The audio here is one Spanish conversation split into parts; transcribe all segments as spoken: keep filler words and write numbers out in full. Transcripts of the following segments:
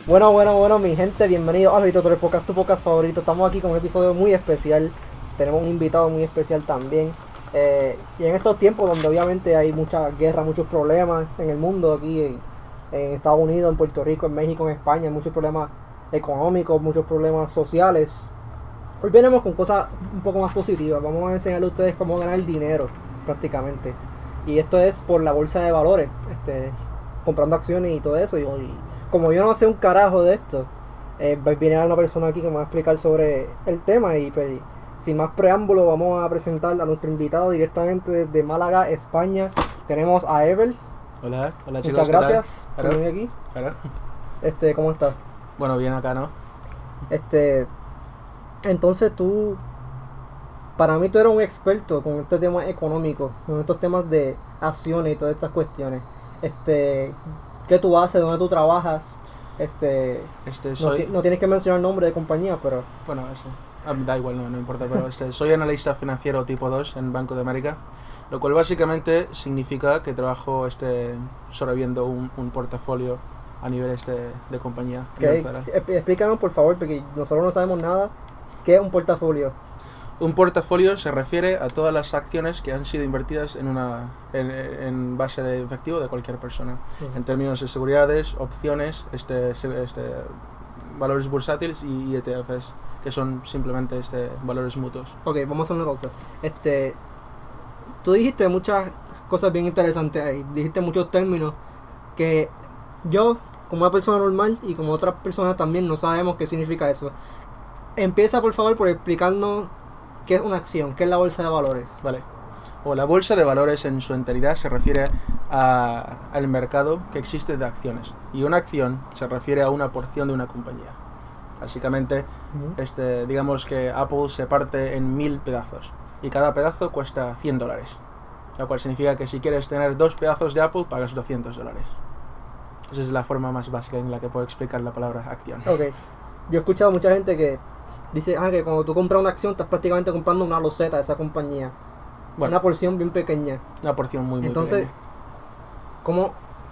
Bueno, bueno, bueno, mi gente, bienvenidos a Vito Torres Podcast, tu podcast favorito. Estamos aquí con un episodio muy especial. Tenemos un invitado muy especial también. Eh, y en estos tiempos donde obviamente hay mucha guerra, muchos problemas en el mundo, aquí en, en Estados Unidos, en Puerto Rico, en México, en España, muchos problemas económicos, muchos problemas sociales. Hoy venimos con cosas un poco más positivas. Vamos a enseñarle a ustedes cómo ganar dinero, prácticamente. Y esto es por la bolsa de valores, este, comprando acciones y todo eso. Y, y como yo no sé un carajo de esto, eh, viene una persona aquí que me va a explicar sobre el tema. Y pues, sin más preámbulo, vamos a presentar a nuestro invitado directamente desde Málaga, España. Tenemos a Ever. Hola, hola chicos. Muchas gracias por venir aquí. Claro. Este, ¿cómo estás? Bueno, bien acá, ¿no? Este, entonces tú, para mí tú eres un experto con este tema económico, con estos temas de acciones y todas estas cuestiones. Este, ¿qué tú haces? ¿Dónde tú trabajas? Este, Este soy... no, no tienes que mencionar el nombre de compañía, pero... Bueno, este, ah, da igual, no, no importa, pero este, soy analista financiero tipo dos en Banco de América, lo cual básicamente significa que trabajo este, sobreviviendo un, un portafolio a nivel este de compañía. Okay. Explícanos por favor, porque nosotros no sabemos nada. ¿Qué es un portafolio? Un portafolio se refiere a todas las acciones que han sido invertidas en una en, en base de efectivo de cualquier persona, uh-huh. En términos de seguridades, opciones, este, este valores bursátiles y, y E T Fs, que son simplemente este valores mutuos. Ok, vamos a hacer una cosa. Este, tú dijiste muchas cosas bien interesantes ahí, dijiste muchos términos que yo, como una persona normal y como otras personas también, no sabemos qué significa eso. Empieza por favor por explicarnos qué es una acción, qué es la bolsa de valores. Vale. O la bolsa de valores en su enteridad se refiere a, al mercado que existe de acciones. Y una acción se refiere a una porción de una compañía. Básicamente, uh-huh. este, digamos que Apple se parte en mil pedazos. Y cada pedazo cuesta cien dólares. Lo cual significa que si quieres tener dos pedazos de Apple, pagas doscientos dólares. Esa es la forma más básica en la que puedo explicar la palabra acción. Ok. Yo he escuchado a mucha gente que dice ah, que cuando tú compras una acción estás prácticamente comprando una loseta de esa compañía. Bueno, una porción bien pequeña. Una porción muy, muy Entonces, pequeña. ¿cómo,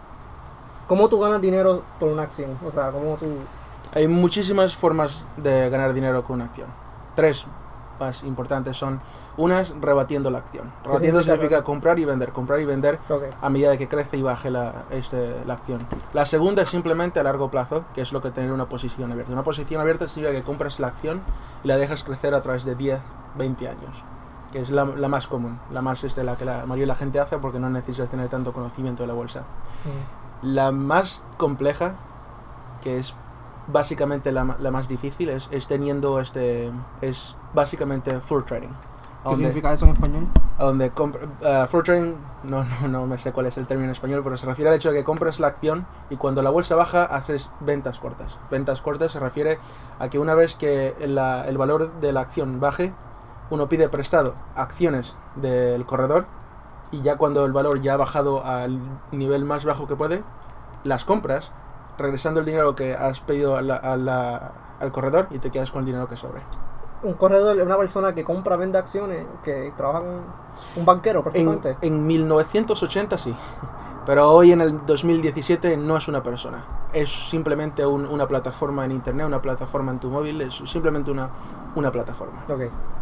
¿cómo tú ganas dinero por una acción? O sea, ¿cómo tú...? Hay muchísimas formas de ganar dinero con una acción. Tres más importantes son, unas, rebatiendo la acción. Rebatiendo significa, significa comprar y vender, comprar y vender okay. a medida de que crece y baje la, este, la acción. La segunda es simplemente a largo plazo, que es lo que tener una posición abierta. Una posición abierta significa que compras la acción y la dejas crecer a través de diez, veinte años, que es la, la más común, la más este, la que la mayoría de la gente hace porque no necesitas tener tanto conocimiento de la bolsa. Mm. La más compleja, que es básicamente la, la más difícil, es, es teniendo este es básicamente floor trading. ¿Qué donde, significa eso en español? A donde compra, uh, floor trading, no, no, no me sé cuál es el término en español, pero se refiere al hecho de que compras la acción y cuando la bolsa baja haces ventas cortas. Ventas cortas se refiere a que una vez que la, el valor de la acción baje, uno pide prestado acciones del corredor y ya cuando el valor ya ha bajado al nivel más bajo que puede, las compras, regresando el dinero que has pedido a la, a la, al corredor y te quedas con el dinero que sobre. Un corredor es una persona que compra, vende acciones, que trabaja con un banquero, perfectamente. En, en mil novecientos ochenta sí, pero hoy en el dos mil diecisiete no es una persona. Es simplemente un, una plataforma en internet, una plataforma en tu móvil, es simplemente una, una plataforma. Ok.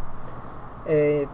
Eh,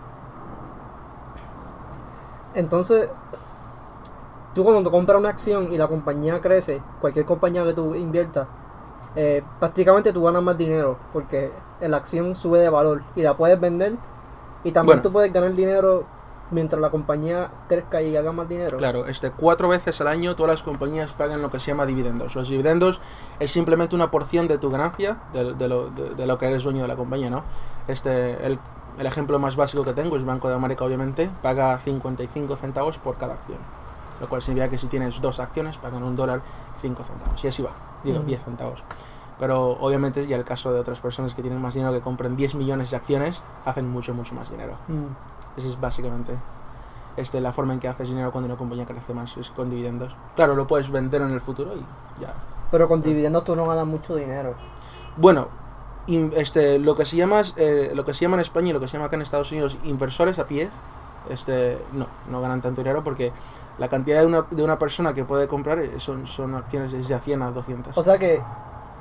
entonces... Tú cuando compras una acción y la compañía crece, cualquier compañía que tú inviertas, eh, prácticamente tú ganas más dinero porque la acción sube de valor y la puedes vender y también bueno, tú puedes ganar dinero mientras la compañía crezca y haga más dinero. Claro, este, cuatro veces al año todas las compañías pagan lo que se llama dividendos. Los dividendos es simplemente una porción de tu ganancia, de, de, lo, de, de lo que eres dueño de la compañía, ¿no? Este, el, el ejemplo más básico que tengo es Banco de América, obviamente, paga cincuenta y cinco centavos por cada acción. Lo cual significa que si tienes dos acciones pagan un dólar cinco centavos. Y así va, digo, mm. diez centavos. Pero obviamente ya el caso de otras personas que tienen más dinero, que compren diez millones de acciones, hacen mucho, mucho más dinero. Mm. Esa es básicamente este, la forma en que haces dinero cuando una compañía crece más, es con dividendos. Claro, lo puedes vender en el futuro y ya. Pero con dividendos tú no ganas mucho dinero. Bueno, in, este, lo que se llama, eh, lo que se llama en España y lo que se llama acá en Estados Unidos inversores a pie, este, no, no ganan tanto dinero porque la cantidad de una, de una persona que puede comprar son, son acciones desde a cien a doscientas. O sea que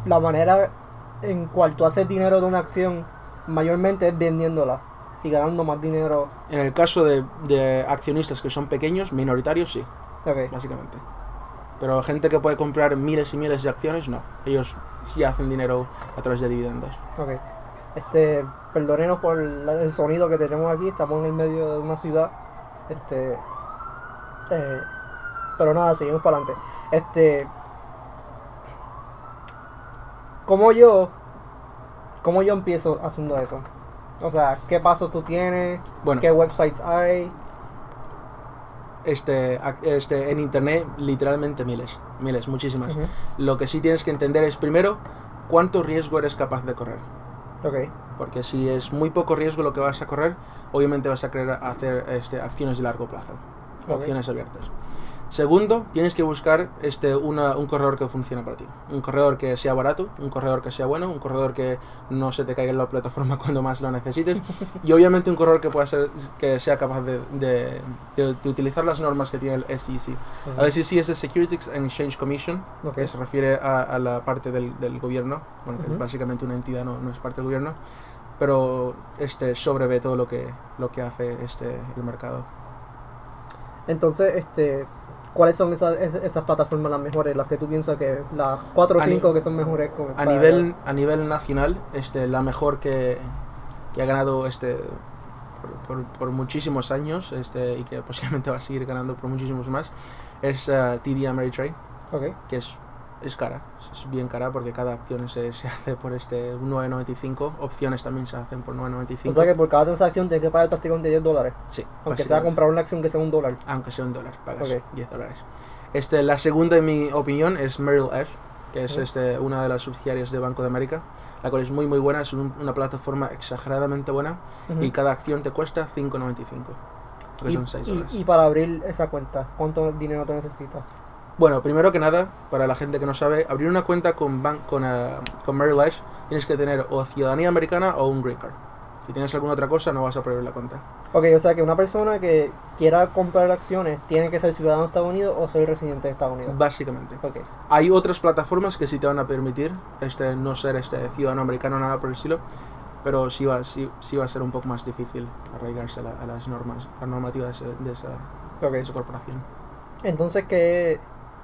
la manera en cual tú haces dinero de una acción mayormente es vendiéndola y ganando más dinero. En el caso de, de accionistas que son pequeños, minoritarios, sí, Okay. básicamente. Pero gente que puede comprar miles y miles de acciones, no. Ellos sí hacen dinero a través de dividendos. Okay. Este, perdónenos por la- el sonido que tenemos aquí, estamos en el medio de una ciudad. Este, eh, pero nada, seguimos para adelante. Este, ¿cómo yo, cómo yo empiezo haciendo eso? O sea, ¿qué pasos tú tienes? Bueno, ¿Qué websites hay? este, ac- este, en internet, literalmente miles, miles, muchísimas. Ujú. Lo que sí tienes que entender es, primero, cuánto riesgo eres capaz de correr. Ok. Porque si es muy poco riesgo lo que vas a correr, obviamente vas a querer hacer este, acciones de largo plazo, Ok. opciones abiertas. Segundo, tienes que buscar este, una, un corredor que funcione para ti. Un corredor que sea barato, un corredor que sea bueno, un corredor que no se te caiga en la plataforma cuando más lo necesites. Y obviamente un corredor que pueda ser, que sea capaz de, de, de- de utilizar las normas que tiene el S E C. Ujú. El S E C es el Securities and Exchange Commission, Ok. que se refiere a, a la parte del, del gobierno, bueno, que Ujú. es básicamente una entidad, no, no es parte del gobierno, pero este sobrevé todo lo que, lo que hace este, el mercado. Entonces, este, ¿cuáles son esas, esas, esas plataformas las mejores? Las que tú piensas que las cuatro o A ni- cinco que son mejores. Como A para- nivel, a nivel nacional, este, la mejor que, que ha ganado este, por, por, por muchísimos años este, y que posiblemente va a seguir ganando por muchísimos más es uh, T D Ameritrade, Ok. que es, es cara, es bien cara porque cada acción se, se hace por este nueve noventa y cinco, opciones también se hacen por nueve noventa y O cinco. sea que por cada transacción tienes que pagar el plasticón de diez dólares. Sí, Aunque sea básicamente. comprar una acción que sea un dólar. Aunque sea un dólar, pagas Ok. diez dólares. Este, la segunda, en mi opinión, es Merrill Edge, que es Ujú. este, una de las subsidiarias de Banco de América, la cual es muy muy buena, es un- una plataforma exageradamente buena Ujú. y cada acción te cuesta cinco noventa y cinco, que Y, son seis y- dólares. y para abrir esa cuenta, ¿cuánto dinero te necesitas? Bueno, primero que nada, para la gente que no sabe, abrir una cuenta con, ban- con, eh, con Merrill Edge tienes que tener o ciudadanía americana o un green card. Si tienes alguna otra cosa, no vas a poder abrir la cuenta. Ok, o sea que una persona que quiera comprar acciones tiene que ser ciudadano de Estados Unidos o ser residente de Estados Unidos. Básicamente. Ok. Hay otras plataformas que sí te van a permitir este, no ser este, ciudadano americano, nada por el estilo, pero sí va, sí, sí va a ser un poco más difícil arraigarse a, la- a las normas, a las normativas de, de esa, Ok. de esa corporación. Entonces que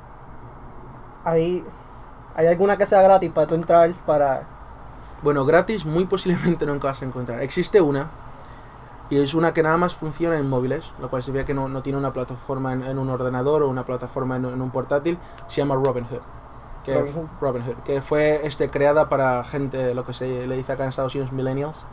hay, hay alguna que sea gratis para tú entrar para... Bueno, gratis muy posiblemente nunca vas a encontrar. Existe una, y es una que nada más funciona en móviles, lo cual significa que no, no tiene una plataforma en, en un ordenador o una plataforma en, en un portátil, se llama Robinhood. Que, Robinhood. Robinhood, que fue este, creada para gente, lo que se le dice acá en Estados Unidos, millennials.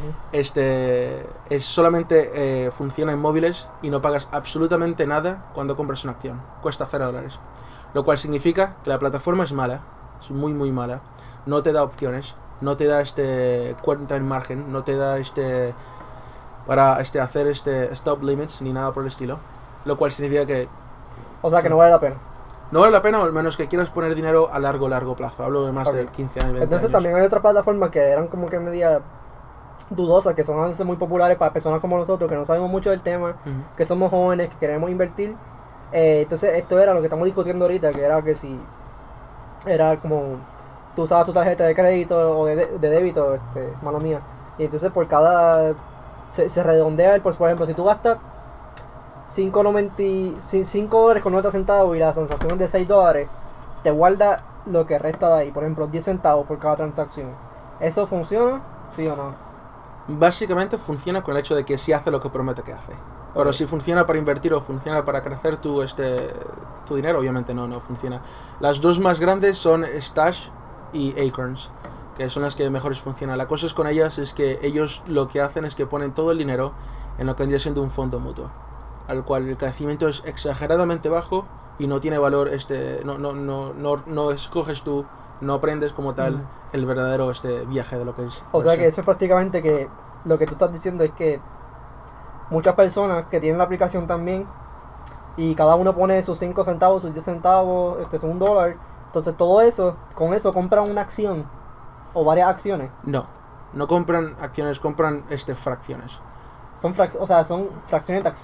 Este es solamente eh, funciona en móviles y no pagas absolutamente nada cuando compras una acción. Cuesta cero dólares. Lo cual significa que la plataforma es mala, es muy muy mala. No te da opciones, no te da este cuenta en margen, no te da este para este hacer este stop limits ni nada por el estilo. Lo cual significa que O sea que no vale la pena. no vale la pena, o al menos que quieras poner dinero a largo largo plazo. Hablo de más Ok. de quince años, veinte Entonces años. también hay otras plataformas que eran como que media dudosas, que son a veces muy populares para personas como nosotros, que no sabemos mucho del tema, Ujú. que somos jóvenes, que queremos invertir. Eh, entonces esto era lo que estamos discutiendo ahorita, que era que si era como tú usabas tu tarjeta de crédito o de, de débito, este, mala mía, y entonces por cada se, se redondea el, por, por ejemplo, si tú gastas cinco dólares con noventa centavos y la transacción es de seis dólares, te guarda lo que resta de ahí, por ejemplo, diez centavos por cada transacción. ¿Eso funciona? ¿Sí o no? Básicamente funciona con el hecho de que sí hace lo que promete que hace. Pero Ok. si funciona para invertir o funciona para crecer tu, este, tu dinero, obviamente no, no funciona. Las dos más grandes son Stash y Acorns, que son las que mejores funcionan. La cosa es con ellas es que ellos lo que hacen es que ponen todo el dinero en lo que vendría siendo un fondo mutuo, al cual el crecimiento es exageradamente bajo y no tiene valor, este, no, no, no, no, no escoges tú, no aprendes como tal Mm. el verdadero este viaje de lo que es. O sea inversión. que eso es prácticamente que lo que tú estás diciendo es que muchas personas que tienen la aplicación también y cada uno pone sus cinco centavos, sus diez centavos, este es un dólar. Entonces todo eso, con eso compran una acción o varias acciones. No, no compran acciones, compran este fracciones. Son frac- o sea, son fracciones de acciones.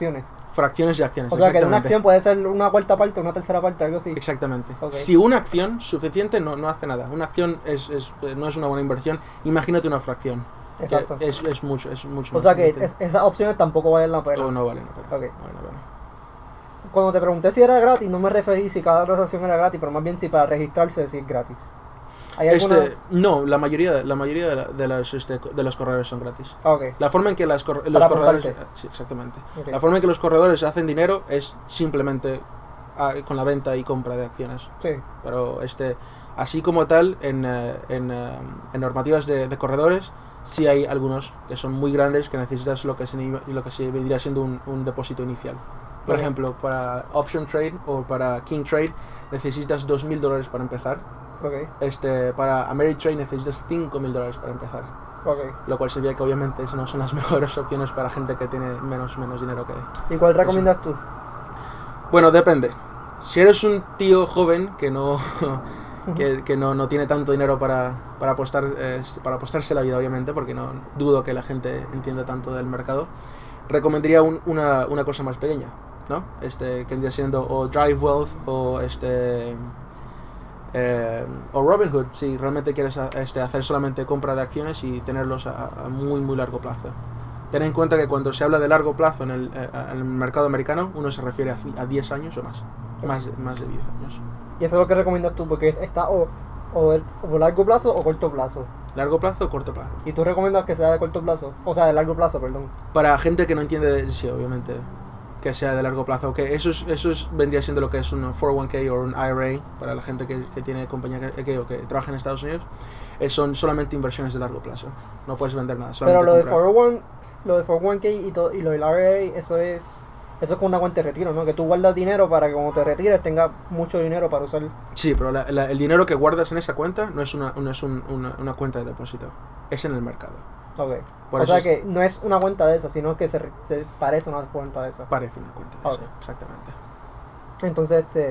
Fracciones de acciones. O sea, que de una exactamente. acción puede ser una cuarta parte, una tercera parte, algo así. Exactamente. Ok. Si una acción suficiente no, no hace nada. Una acción es, es, no es una buena inversión. Imagínate una fracción. que Exacto. Es, es mucho, es mucho. O más sea, que invertido. es- esas opciones tampoco valen la pena. O no vale la pena. Ok. No vale la pena. Cuando te pregunté si era gratis, no me referí si cada transacción era gratis, pero más bien si para registrarse si es gratis. ¿Hay alguna...? Este, no, la mayoría, la mayoría de, la- de, las, este, de los corredores son gratis. Ah, ok. La forma en que las cor- los Para corredores, apuntarte. sí, exactamente. Ok. La forma en que los corredores hacen dinero es simplemente ah, con la venta y compra de acciones. Sí. Pero este, así como tal, en, eh, en, eh, en normativas de, de corredores, sí hay algunos que son muy grandes que necesitas lo que se, lo que se vendría siendo un, un depósito inicial. Por Ok. ejemplo, para Option Trade o para King Trade necesitas dos mil dólares para empezar. Ok. Este, para Ameritrade necesitas cinco mil dólares para empezar. Ok. Lo cual se ve que obviamente eso no son las mejores opciones para gente que tiene menos, menos dinero que... ¿Y cuál recomiendas tú? Bueno, depende. Si eres un tío joven que no que, que no, no tiene tanto dinero para, para apostar eh, para apostarse la vida, obviamente, porque no dudo que la gente entienda tanto del mercado, recomendaría un- una, una cosa más pequeña, ¿no? Este, que vendría siendo o Drive Wealth o este eh, o Robinhood, si realmente quieres a- este, hacer solamente compra de acciones y tenerlos a, a muy muy largo plazo. Ten en cuenta que cuando se habla de largo plazo en el, eh, en el mercado americano, uno se refiere a, ci- a diez años o más. Más de, más de diez años. Y eso es lo que recomiendas tú, porque está o, o, el- o largo plazo o corto plazo. ¿Largo plazo o corto plazo? ¿Y tú recomiendas que sea de corto plazo? O sea, de largo plazo, perdón. Para gente que no entiende, sí, obviamente, que sea de largo plazo. Que eso, es, eso es, vendría siendo lo que es un cuatro oh uno k o un I R A, para la gente que, que tiene compañía que, que, o que trabaja en Estados Unidos. Eh, son solamente inversiones de largo plazo. No puedes vender nada. Pero solamente lo de comprar. cuatro oh uno, lo de cuatro oh uno k y, todo, y lo del I R A, eso es eso es con una cuenta de retiro, ¿no? Que tú guardas dinero para que cuando te retires tengas mucho dinero para usar. Sí, pero la- la- el dinero que guardas en esa cuenta no es una, no es un- una, una cuenta de depósito. Es en el mercado. Ok. Por o eso sea es- que no es una cuenta de esa, sino que se, re- se parece a una cuenta de esa. Parece una cuenta de Ok. eso, exactamente. Entonces, este...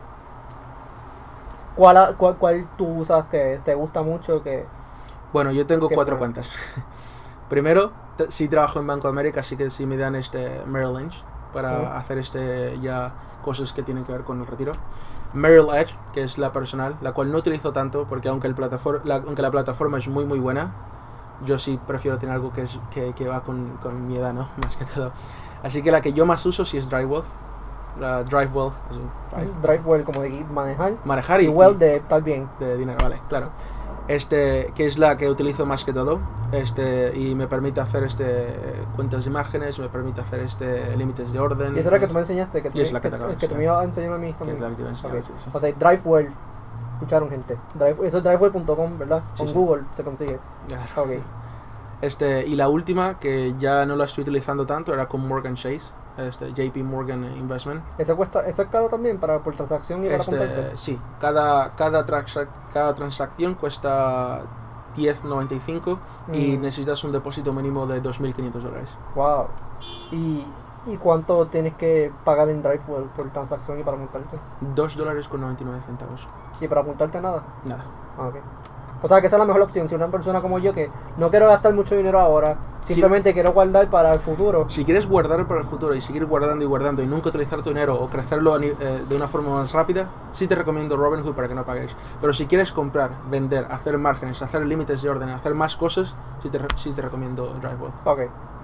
¿Cuál, a- cuál, cuál tú usas que te gusta mucho? Que Bueno, yo tengo ¿Qué cuatro pone? cuentas. Primero, t- sí trabajo en Banco de América, así que sí me dan este Merrill Lynch para Ujú. hacer este ya cosas que tienen que ver con el retiro. Merrill Edge, que es la personal, la cual no utilizo tanto porque aunque, el plataforma, la, aunque la plataforma es muy muy buena, yo sí prefiero tener algo que, es, que, que va con, con mi edad, ¿no? Más que todo. Así que la que yo más uso sí es Drive Wealth. La Drive Wealth, así, Drive. Drive Well, como de manejar. Manejar y, Y Well de estar bien. de dinero, vale, claro. Este, que es la que utilizo más que todo, este, y me permite hacer este cuentas de márgenes, me permite hacer este límites de orden. Y esa es la que tú me enseñaste, que tú, Y es la que que, te acabo de que tú me enseñar. ibas a enseñar a mí Que también. es la que te iba a enseñar, Ok. sí, sí. O sea, DriveWell. Escucharon, gente. Drive, eso es drivewell punto com, ¿verdad? Sí, Con sí. Google se consigue. Claro. Ok. Este, y la última, que ya no la estoy utilizando tanto, era con Morgan Chase, este, J P Morgan Investment. ¿Ese cuesta, ese es caro también para por transacción y para comprarse? Este, sí, cada, cada, transac- cada transacción cuesta diez noventa y cinco y Mm. necesitas un depósito mínimo de dos mil quinientos dólares. Wow. ¿Y, ¿Y cuánto tienes que pagar en DriveWell por transacción y para apuntarte? dos dólares con noventa y nueve centavos. ¿Y para apuntarte nada? Nada. Ah, ok. O sea que esa es la mejor opción. Si una persona como yo que no quiero gastar mucho dinero ahora, Sí. simplemente quiero guardar para el futuro. Si quieres guardar para el futuro y seguir guardando y guardando y nunca utilizar tu dinero o crecerlo a ni- eh, de una forma más rápida, sí te recomiendo Robinhood para que no pagues. Pero si quieres comprar, vender, hacer márgenes, hacer límites de orden, hacer más cosas, sí te, re- sí te recomiendo DriveWealth. Ok.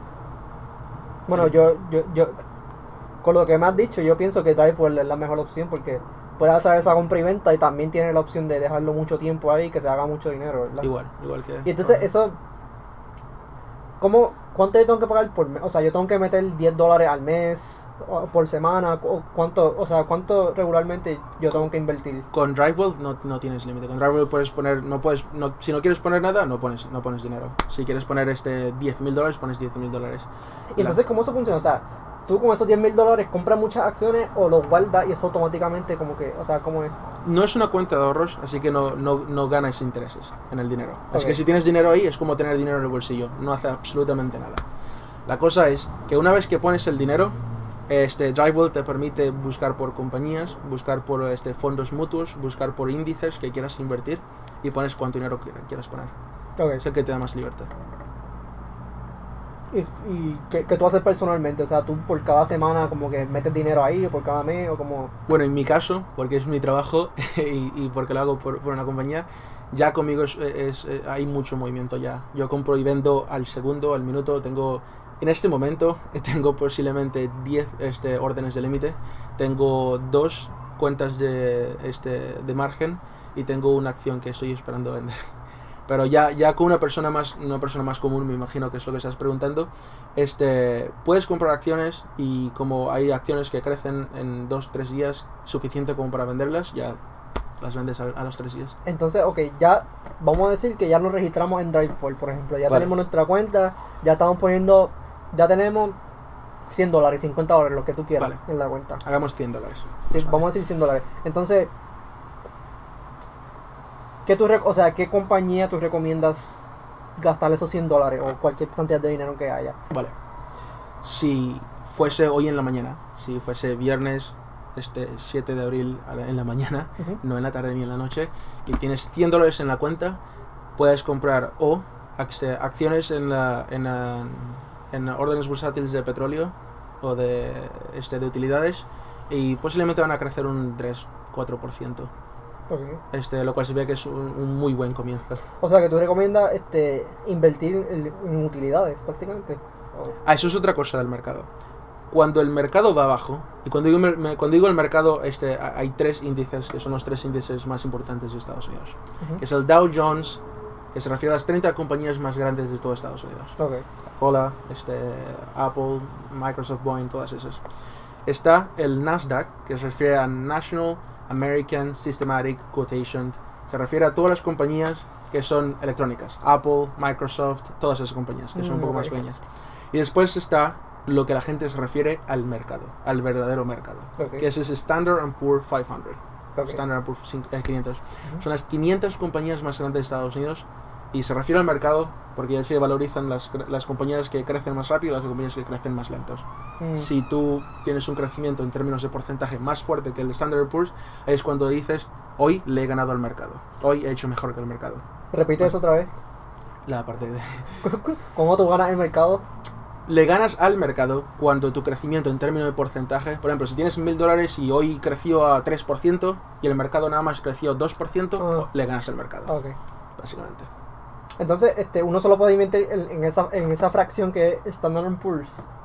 Bueno, Sí. yo, yo, yo, con lo que me has dicho, yo pienso que DriveWell es la mejor opción porque puedes hacer esa compra y venta y también tiene la opción de dejarlo mucho tiempo ahí y que se haga mucho dinero, ¿verdad? Igual, igual que... Y entonces eso, ¿cómo, ¿cuánto yo tengo que pagar por mes? O sea, yo tengo que meter diez dólares al mes, o por semana, o cuánto, o sea, cuánto regularmente yo tengo que invertir. Con DriveWealth no, no tienes límite. Con DriveWealth puedes poner, no puedes, no, si no quieres poner nada, no pones, no pones dinero. Si quieres poner este diez mil dólares, pones diez mil dólares. Y entonces, ¿cómo eso funciona? O sea, tú con esos diez mil dólares compras muchas acciones o los guardas y eso automáticamente como que, o sea, ¿cómo es? No es una cuenta de ahorros, así que no, no, no ganas intereses en el dinero. Así Ok. que si tienes dinero ahí, es como tener dinero en el bolsillo. No hace absolutamente nada. La cosa es que una vez que pones el dinero, este DriveWealth te permite buscar por compañías, buscar por este fondos mutuos, buscar por índices que quieras invertir y pones cuánto dinero quiera- quieras poner. Ok. Es el que te da más libertad. ¿Y, y qué, qué tú haces personalmente? O sea, tú por cada semana como que metes dinero ahí, o por cada mes, o como... Bueno, en mi caso, porque es mi trabajo y, y porque lo hago por, por una compañía, ya conmigo es, es, es- hay mucho movimiento ya. Yo compro y vendo al segundo, al minuto. Tengo, en este momento, tengo posiblemente diez este, órdenes de límite. Tengo dos cuentas de, este, de margen y tengo una acción que estoy esperando vender. Pero ya, ya con una persona más una persona más común, me imagino que es lo que estás preguntando, este, puedes comprar acciones y como hay acciones que crecen en dos tres días, suficiente como para venderlas, ya las vendes a, a los tres días. Entonces, ok, ya vamos a decir que ya nos registramos en Drivefall, por ejemplo. Ya Vale. tenemos nuestra cuenta, ya estamos poniendo, ya tenemos cien dólares, cincuenta dólares, lo que tú quieras Vale. en la cuenta. Hagamos cien dólares. Sí, Vale. vamos a decir cien dólares. Entonces, ¿qué tú, rec- o sea, qué compañía tú recomiendas gastar esos cien dólares o cualquier cantidad de dinero que haya? Vale. Si fuese hoy en la mañana, si fuese viernes este siete de abril a la- en la mañana, Ujú. no en la tarde ni en la noche, y tienes cien dólares en la cuenta, puedes comprar o ac- acciones en la, en, la- en órdenes bursátiles de petróleo o de, este, de utilidades, y posiblemente van a crecer un tres cuatro por ciento. Ok. Este, lo cual se ve que es un, un muy buen comienzo. O sea, que tú recomiendas este, invertir en, en utilidades, prácticamente. O- Ah, eso es otra cosa del mercado. Cuando el mercado va abajo, y cuando digo, mer- me- cuando digo el mercado, este, ha- hay tres índices que son los tres índices más importantes de Estados Unidos. Ujú. Que es el Dow Jones, que se refiere a las treinta compañías más grandes de todo Estados Unidos. Ok. Coca-Cola, este, Apple, Microsoft, Boeing, todas esas. Está el Nasdaq, que se refiere a National American Systematic Quotation. Se refiere a todas las compañías que son electrónicas. Apple, Microsoft, todas esas compañías, que son un Mm, poco ok. más pequeñas. Y después está lo que la gente se refiere al mercado, al verdadero mercado. Ok. Que ese es Standard and Poor's quinientos. Ok. Standard and Poor's cin- eh, quinientos. Ujú. Son las quinientas compañías más grandes de Estados Unidos y se refiere al mercado porque ya se valorizan las, cre- las compañías que crecen más rápido y las compañías que crecen más lentos. Mm. Si tú tienes un crecimiento en términos de porcentaje más fuerte que el Standard and Poor's, ahí es cuando dices, hoy le he ganado al mercado, hoy he hecho mejor que el mercado. Repite eso otra vez. La parte de... ¿Cómo tú ganas el mercado? Le ganas al mercado cuando tu crecimiento en términos de porcentaje, por ejemplo, si tienes mil dólares y hoy creció a tres por ciento y el mercado nada más creció dos por ciento, Ah. le ganas al mercado, Ok. básicamente. Entonces, este, uno solo puede invertir en, en esa, en esa fracción que es Standard and Poor's.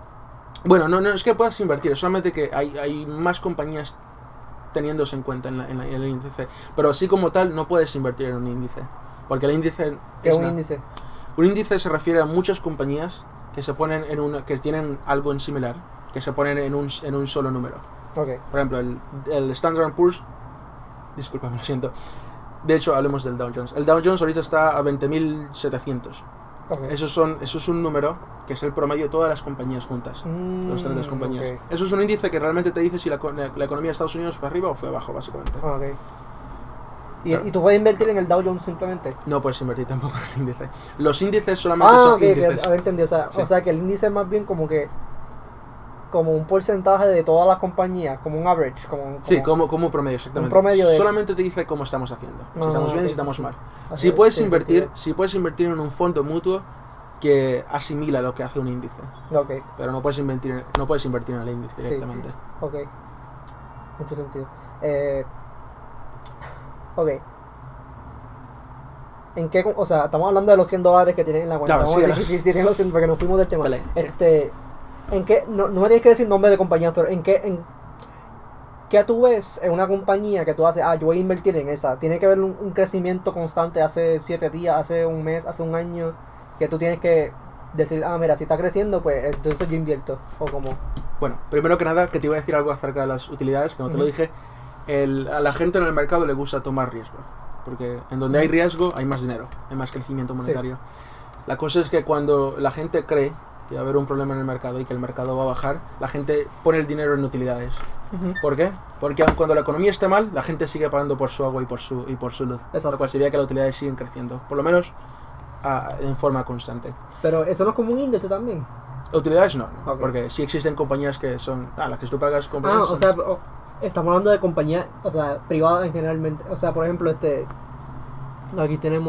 Bueno, no, no es que puedas invertir, es solamente que hay, hay más compañías teniéndose en cuenta en, la- en la- en el índice. Pero así como tal, no puedes invertir en un índice. Porque el índice... ¿Qué es un una- índice? Un índice se refiere a muchas compañías que se ponen en una, que tienen algo en similar, que se ponen en un, en un solo número. Ok. Por ejemplo, el, el Standard and Poor's... Disculpa, me lo siento. De hecho, hablemos del Dow Jones. El Dow Jones ahorita está a veinte mil setecientos. Ok. Eso, son, eso es un número que es el promedio de todas las compañías juntas. Mm, Las treinta compañías. ok. Eso es un índice que realmente te dice si la, co- la economía de Estados Unidos fue arriba o fue abajo, básicamente. Ah, ok. ¿Y, Claro. ¿Y tú puedes invertir en el Dow Jones simplemente? No puedes invertir tampoco en el índice. Los índices solamente Ah, son ok, ok, índices. haber entendido. O sea, Sí. o sea que el índice es más bien como que como un porcentaje de todas las compañías, como un average, como, como Sí, como, como un promedio, exactamente. Un promedio de- Solamente te dice cómo estamos haciendo. Si Ah, estamos bien, ok, si estamos sí, sí. mal. Así Si puedes tiene invertir, sentido. si puedes invertir en un fondo mutuo que asimila lo que hace un índice. Ok, Pero no puedes invertir, no puedes invertir en el índice directamente. ok. Mucho sentido. Eh, ok. ¿En qué, co- o sea, estamos hablando de los cien dólares que tienen en la cuenta? Claro, Vamos sí, a decir que sí tienen los cien porque nos fuimos del tema. Vale. Este, ¿en qué, no, no me tienes que decir nombre de compañía, pero en qué, en qué tú ves en una compañía que tú haces, ah, yo voy a invertir en esa? Tiene que haber un, un crecimiento constante hace siete días, hace un mes, hace un año, que tú tienes que decir, ah, mira, si está creciendo, pues entonces yo invierto, o como... Bueno, primero que nada, que te iba a decir algo acerca de las utilidades, que no te lo Ujú. dije. El- a la gente en el mercado le gusta tomar riesgo. Porque en donde hay riesgo hay más dinero, hay más crecimiento monetario. La cosa es que cuando la gente cree que va a haber un problema en el mercado y que el mercado va a bajar, la gente pone el dinero en utilidades. ¿Por qué? Porque aun cuando la economía esté mal, la gente sigue pagando por su agua y por su, y por su luz. Exacto. Lo cual sería que las utilidades siguen creciendo, por lo menos ah, en forma constante. Pero eso no es como un índice también. Utilidades no, no, Ok. porque sí existen compañías que son... Ah, las que tú pagas Ah, compañías o son- sea, o- estamos hablando de compañías, o sea, privadas en generalmente. O sea, por ejemplo, este, aquí tenemos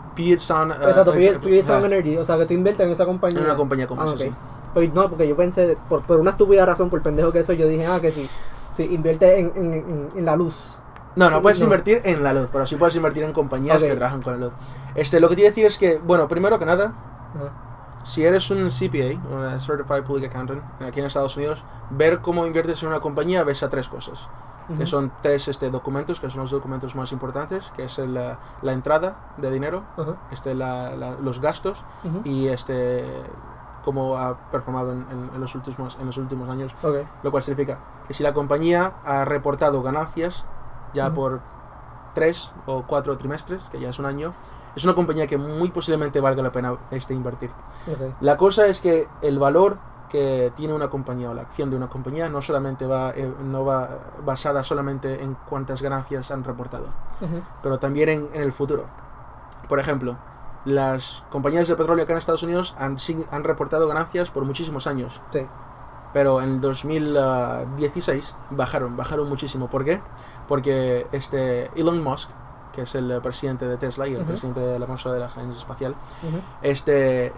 Puget Sound... uh, Exacto, Puget, ex- Puget Sound ah, Energy, o sea que tú inviertes en esa compañía. En una compañía como ah, esa, ok. sí. Pues no, porque yo pensé, por, por una estúpida razón, por pendejo que soy, yo dije, ah, que sí, sí, invierte en, en, en, en la luz. No, no puedes No. invertir en la luz, pero sí puedes invertir en compañías Ok. que trabajan con la luz. Este, lo que te iba a decir es que, bueno, primero que nada, Ajá. si eres un C P A, un Certified Public Accountant, aquí en Estados Unidos, ver cómo inviertes en una compañía ves a tres cosas. Que Ujú. son tres este, documentos, que son los documentos más importantes, que es el, la, la entrada de dinero, Ajá. este, la, la- los gastos Ujú. y este cómo ha performado en, en- en los últimos, en los últimos años. Ok. Lo cual significa que si la compañía ha reportado ganancias ya Ujú. por tres o cuatro trimestres, que ya es un año, es una compañía que muy posiblemente valga la pena este, invertir. Ok. La cosa es que el valor que tiene una compañía o la acción de una compañía no solamente va, eh, no va basada solamente en cuántas ganancias han reportado, Ujú. pero también en, en el futuro. Por ejemplo, las compañías de petróleo acá en Estados Unidos han, sig- han reportado ganancias por muchísimos años, Sí. pero en dos mil dieciséis bajaron, bajaron muchísimo. ¿Por qué? Porque este Elon Musk, que es el eh, presidente de Tesla y el Ujú. presidente de la empresa de la agencia espacial, Ujú. este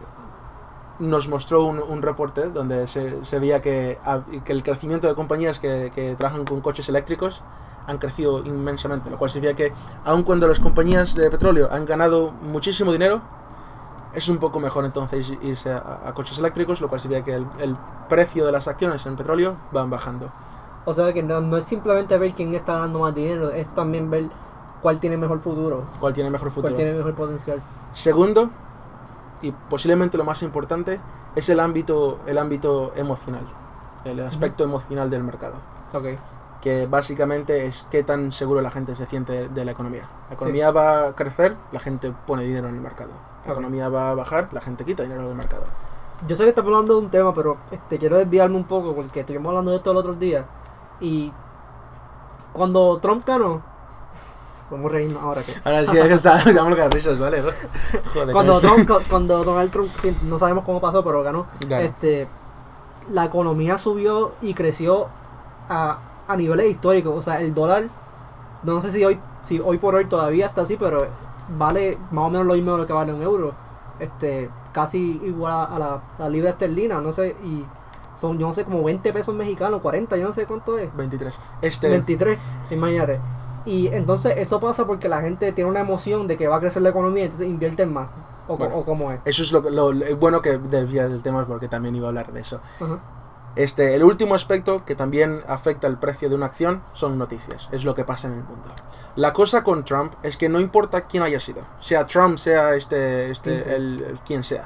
nos mostró un, un reporte donde se, se veía que, ah, que el crecimiento de compañías que, que trabajan con coches eléctricos han crecido inmensamente, lo cual significa que aun cuando las compañías de petróleo han ganado muchísimo dinero, es un poco mejor entonces irse a, a coches eléctricos, lo cual significa que el, el precio de las acciones en petróleo van bajando. O sea que no, no es simplemente ver quién está ganando más dinero, es también ver cuál tiene mejor futuro, ¿Cuál tiene mejor futuro? cuál tiene mejor potencial. Segundo, y posiblemente lo más importante, es el ámbito, el ámbito emocional, el aspecto emocional del mercado, Ok. que básicamente es qué tan seguro la gente se siente de la economía. La economía va a crecer, la gente pone dinero en el mercado. La Ok. economía va a bajar, la gente quita dinero del mercado. Yo sé que estamos hablando de un tema, pero este, quiero desviarme un poco porque estuvimos hablando de esto el otro día. Y cuando Trump ganó, podemos reírnos ahora que. Ahora sí, es que está, damos las risas, ¿vale? Joder, Cuando, con esto. Trump, cu- cuando Donald Trump, sí, no sabemos cómo pasó, pero ganó. Ganó. Este, la economía subió y creció a, a niveles históricos. O sea, el dólar, no sé si hoy, si hoy por hoy todavía está así, pero vale más o menos lo mismo de lo que vale un euro. Este, casi igual a, a la, la libra esterlina, no sé, y son, yo no sé, como veinte pesos mexicanos, cuarenta, yo no sé cuánto es. veintitrés. Este, veintitrés, imagínate. Y entonces eso pasa porque la gente tiene una emoción de que va a crecer la economía, entonces invierten más. O, co- Bueno. o como es. eso es lo, lo, lo bueno que desvías del tema porque también iba a hablar de eso. Ajá. Este, el último aspecto que también afecta el precio de una acción son noticias, es lo que pasa en el mundo. La cosa con Trump es que no importa quién haya sido, sea Trump, sea este, este, Okay. el, el- quien sea.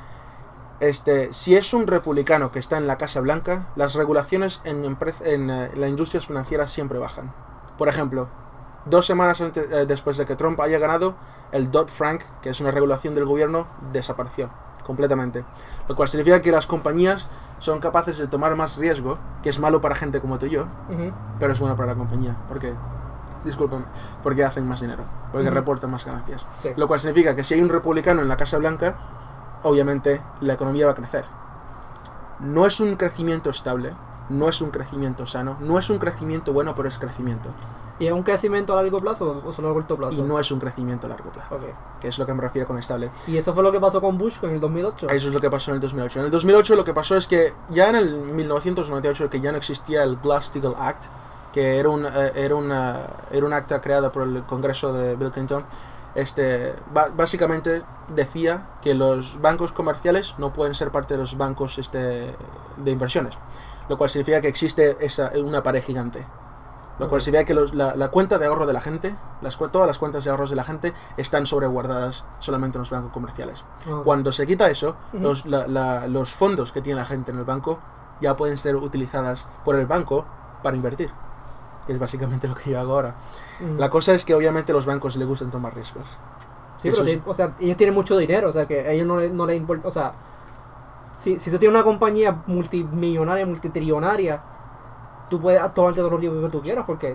Este, si es un republicano que está en la Casa Blanca, las regulaciones en, empre- en eh, las industrias financieras siempre bajan. Por ejemplo, dos semanas antes, eh, después de que Trump haya ganado, el Dodd-Frank, que es una regulación del gobierno, desapareció completamente. Lo cual significa que las compañías son capaces de tomar más riesgo, que es malo para gente como tú y yo, Ujú. pero es bueno para la compañía, porque, discúlpame, porque hacen más dinero, porque Ujú. reportan más ganancias. Sí. Lo cual significa que si hay un republicano en la Casa Blanca, obviamente la economía va a crecer. No es un crecimiento estable, no es un crecimiento sano, no es un crecimiento bueno, pero es crecimiento. ¿Y es un crecimiento a largo plazo o solo a corto plazo? Y no es un crecimiento a largo plazo, Ok. que es lo que me refiero con estable. Y eso fue lo que pasó con Bush en el dos mil ocho. Eso es lo que pasó en el dos mil ocho. En el dos mil ocho lo que pasó es que ya en el mil novecientos noventa y ocho, que ya no existía el Glass-Steagall Act, que era un, eh, era una, era un acta creada por el Congreso de Bill Clinton, este, ba- básicamente decía que los bancos comerciales no pueden ser parte de los bancos este, de inversiones, lo cual significa que existe esa, una pared gigante. Lo cual Ok. significa que los- la, la cuenta de ahorro de la gente, las, cu- todas las cuentas de ahorros de la gente están sobreguardadas solamente en los bancos comerciales. Ah, Cuando se quita eso, Ujú. los, la- la- los fondos que tiene la gente en el banco ya pueden ser utilizadas por el banco para invertir, que es básicamente lo que yo hago ahora. mm. La cosa es que obviamente los bancos les gustan tomar riesgos. Sí, eso pero es- ti- o sea, ellos tienen mucho dinero, o sea, que a ellos no les no les importa, o sea, si, si tú tienes una compañía multimillonaria, multitrillonaria, tú puedes tomarte todos los riesgos que tú quieras, porque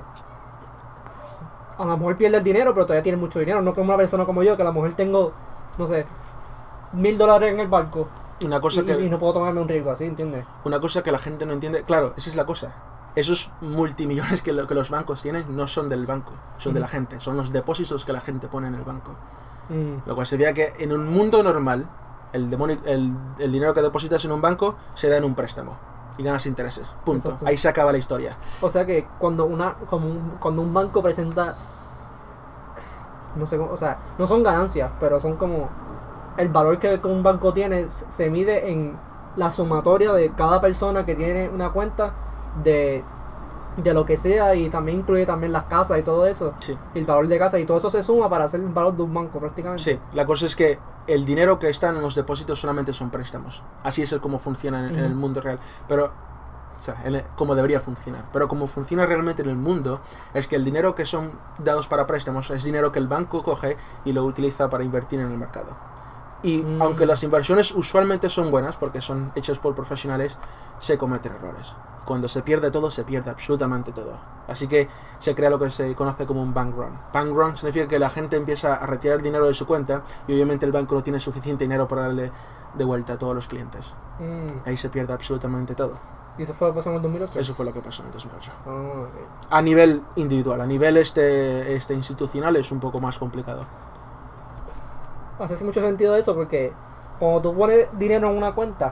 a lo mejor pierdes el dinero, pero todavía tienes mucho dinero, no como una persona como yo, que a lo mejor tengo, no sé, mil dólares en el banco Una cosa, y, que, y no puedo tomarme un riesgo así, ¿entiendes? una cosa que la gente no entiende, claro, esa es la cosa. Esos multimillones que, lo- que los bancos tienen no son del banco, son de la Ujú. gente, son los depósitos que la gente pone en el banco. Mm. Lo cual significa que en un mundo normal, el, demonio, el, el dinero que depositas en un banco se da en un préstamo y ganas intereses. Punto. Exacto. Ahí se acaba la historia. O sea que cuando una como un, cuando un banco presenta, no sé cómo, o sea, no son ganancias, pero son como el valor que un banco tiene se mide en la sumatoria de cada persona que tiene una cuenta de, de lo que sea, y también incluye también las casas y todo eso. Sí. El valor de casa y todo eso se suma para hacer el valor de un banco prácticamente. Sí, la cosa es que el dinero que está en los depósitos solamente son préstamos. Así es el cómo funciona en, Uh-huh. en el mundo real. Pero, o sea, en el, como debería funcionar. Pero como funciona realmente en el mundo, es que el dinero que son dados para préstamos es dinero que el banco coge y lo utiliza para invertir en el mercado. Y Mm. aunque las inversiones usualmente son buenas, porque son hechas por profesionales, se cometen errores. Cuando se pierde todo, se pierde absolutamente todo. Así que se crea lo que se conoce como un bank run. Bank run significa que la gente empieza a retirar dinero de su cuenta y obviamente el banco no tiene suficiente dinero para darle de vuelta a todos los clientes. Mm. Ahí se pierde absolutamente todo. ¿Y eso fue lo que pasó en el dos mil ocho? Eso fue lo que pasó en el dos mil ocho. Ah, ok. A nivel individual, a nivel este, este institucional es un poco más complicado. Hace mucho sentido eso, porque cuando tú pones dinero en una cuenta,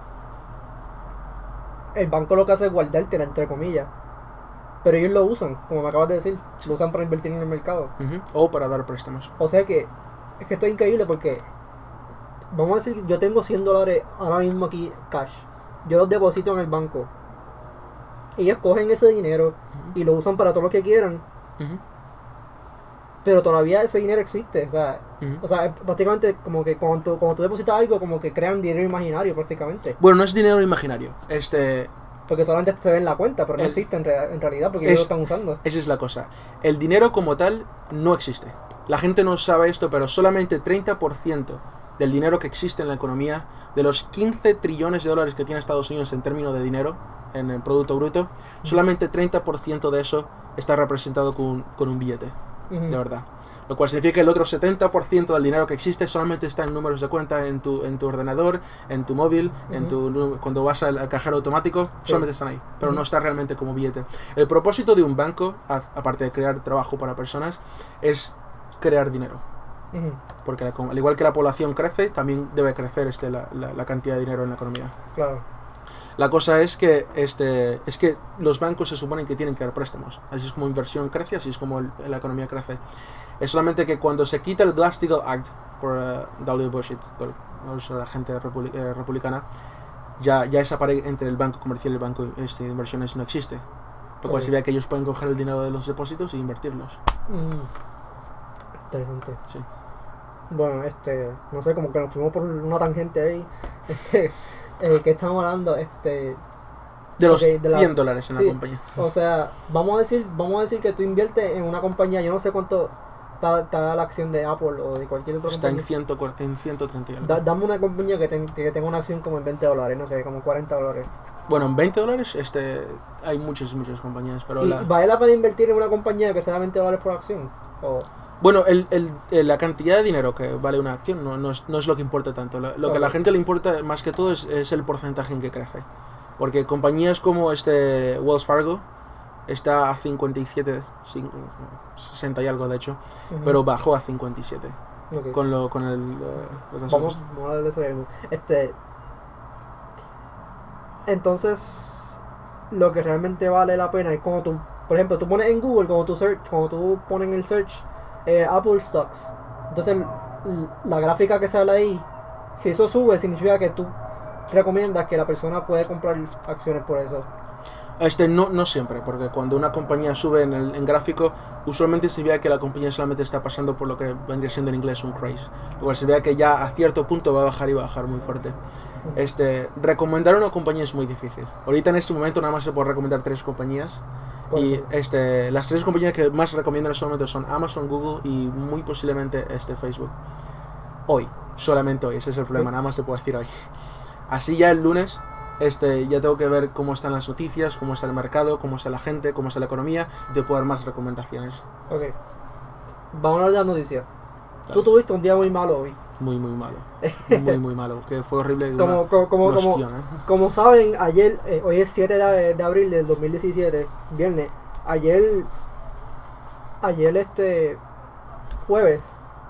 el banco lo que hace es guardártela, entre comillas. Pero ellos lo usan, como me acabas de decir, Sí. lo usan para invertir en el mercado. Uh-huh. O para dar préstamos. O sea que, es que esto es increíble porque, vamos a decir que yo tengo cien dólares ahora mismo aquí cash. Yo los deposito en el banco. Ellos cogen ese dinero Uh-huh. y lo usan para todo lo que quieran, Uh-huh. pero todavía ese dinero existe. O sea, Uh-huh. o sea es prácticamente como que cuando tú, cuando tú depositas algo, como que crean dinero imaginario prácticamente. Bueno, no es dinero imaginario. Este, Porque solamente se ve en la cuenta, pero no El- existe en, rea- en realidad porque es- ellos lo están usando. esa es la cosa. El dinero como tal no existe. La gente no sabe esto, pero solamente treinta por ciento del dinero que existe en la economía, de los quince trillones de dólares que tiene Estados Unidos en términos de dinero, en el Producto Bruto, solamente treinta por ciento de eso está representado con, un- con un billete, Ujú. de verdad. Lo cual significa que el otro setenta por ciento del dinero que existe solamente está en números de cuenta en tu, en tu ordenador, en tu móvil, en tu, nu- cuando vas al, al cajero automático, Sí. solamente están ahí, pero Ujú. no está realmente como billete. El propósito de un banco, a- aparte de crear trabajo para personas, es crear dinero. Ujú. Porque la- al igual que la población crece, también debe crecer este, la, la- la cantidad de dinero en la economía. Claro. La cosa es que este es que los bancos se suponen que tienen que dar préstamos. Así es como inversión crece, así es como el- la economía crece. Es solamente que cuando se quita el Glass-Steagall Act por uh, W. Bush y por, por la gente republi- eh, republicana, ya, ya esa pared entre el banco comercial y el banco este, de inversiones no existe. Lo cual Ok. significa que ellos pueden coger el dinero de los depósitos e invertirlos. Mm. Interesante. Sí. Bueno, este, no sé, como que nos fuimos por una tangente ahí. Este, eh, que estamos hablando, este, De los Ok, de las- cien dólares en sí. la compañía. o sea, vamos a decir, vamos a decir que tú inviertes en una compañía, yo no sé cuánto está, está la acción de Apple o de cualquier otra Está en, compañía. ciento, cua- en ciento treinta y algo. Da- dame una compañía que, ten- que tenga una acción como en veinte dólares, no sé, como cuarenta dólares. Bueno, en veinte dólares este, hay muchas, muchas compañías, pero ¿Y la... vale la pena invertir en una compañía que sea veinte dólares por acción? O, Bueno, el, el, el- la cantidad de dinero que vale una acción no, no, es, no es lo que importa tanto. Lo, lo que a la Ok. gente le importa más que todo es, es el porcentaje en que crece. Porque compañías como este Wells Fargo está a cincuenta y siete, cin- sesenta y algo de hecho, Ujú. pero bajó a cincuenta y siete Ok. con, lo, con el... eh, los Vamos, resultados. vamos a hablar de eso ya mismo. Este, entonces, lo que realmente vale la pena es cuando tú, por ejemplo, tú pones en Google, cuando tú, search, cuando tú pones en el search eh, Apple Stocks, entonces l- la gráfica que sale ahí, si eso sube, significa que tú recomiendas que la persona puede comprar acciones por eso. Este no, no siempre, porque cuando una compañía sube en el en gráfico, usualmente se ve que la compañía solamente está pasando por lo que vendría siendo en inglés un craze. Lo cual se ve que ya a cierto punto va a bajar y va a bajar muy fuerte. Este, recomendar una compañía es muy difícil. Ahorita en este momento nada más se puede recomendar tres compañías. ¿Cuáles Y son? este, las tres compañías que más recomiendo en este momento son Amazon, Google y muy posiblemente este Facebook. Hoy, solamente hoy, ese es el problema, nada más se puede decir hoy. Así ya el lunes, este, ya tengo que ver cómo están las noticias, cómo está el mercado, cómo está la gente, cómo está la economía, de poder dar más recomendaciones. Ok. Vamos a hablar de las noticias. Tú Dale. tuviste un día muy malo hoy. Muy, muy malo. Muy, muy malo. Que fue horrible. Como, una- como, como, un como, ostión, ¿eh? como saben, ayer, eh, hoy es siete de, de abril del dos mil diecisiete, viernes. Ayer, ayer este jueves,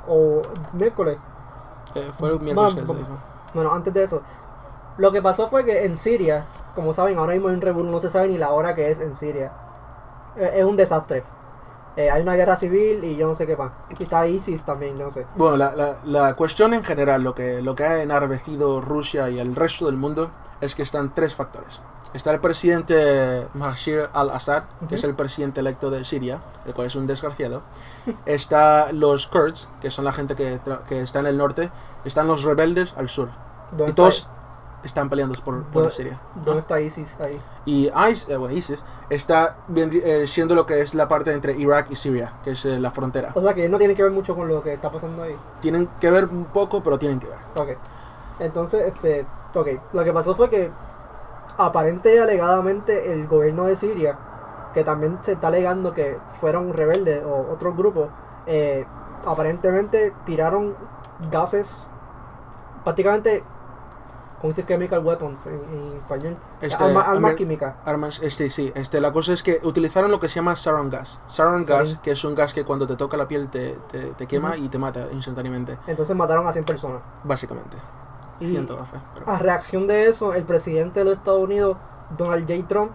o miércoles. Eh, fue el miércoles que se Bueno, dijo. bueno, antes de eso, lo que pasó fue que en Siria, como saben, ahora mismo hay un revuelo, no se sabe ni la hora que es en Siria. Eh, es un desastre. Eh, hay una guerra civil y yo no sé qué más. Y está ISIS también, yo no sé. Bueno, la, la, la cuestión en general, lo que, lo que ha enardecido Rusia y el resto del mundo, es que están tres factores. Está el presidente Bashar al-Assad, Uh-huh. que es el presidente electo de Siria, el cual es un desgraciado. Está los Kurds, que son la gente que, tra- que está en el norte. Están los rebeldes al sur. ¿Dónde Y todos está, están peleando por, por ¿Dónde- Siria. ¿dónde está ISIS ahí? Y ISIS, eh, bueno, ISIS está bien, eh, siendo lo que es la parte entre Irak y Siria, que es eh, la frontera. O sea que no tiene que ver mucho con lo que está pasando ahí. Tienen que ver un poco, pero tienen que ver. Ok. Entonces, este, ok, lo que pasó fue que aparente y alegadamente el gobierno de Siria, que también se está alegando que fueron rebeldes o otros grupos, eh, aparentemente tiraron gases, prácticamente, ¿cómo se dice? Chemical weapons en, en español. Este, Arma- armas amer- químicas. Armas, este sí, este, la cosa es que utilizaron lo que se llama sarin gas. Sarin gas, Sarin. que es un gas que cuando te toca la piel te, te, te quema Ujú. y te mata instantáneamente, Entonces mataron a cien personas. básicamente. Y ciento doce. Pero... a reacción de eso, el presidente de los Estados Unidos, Donald J. Trump,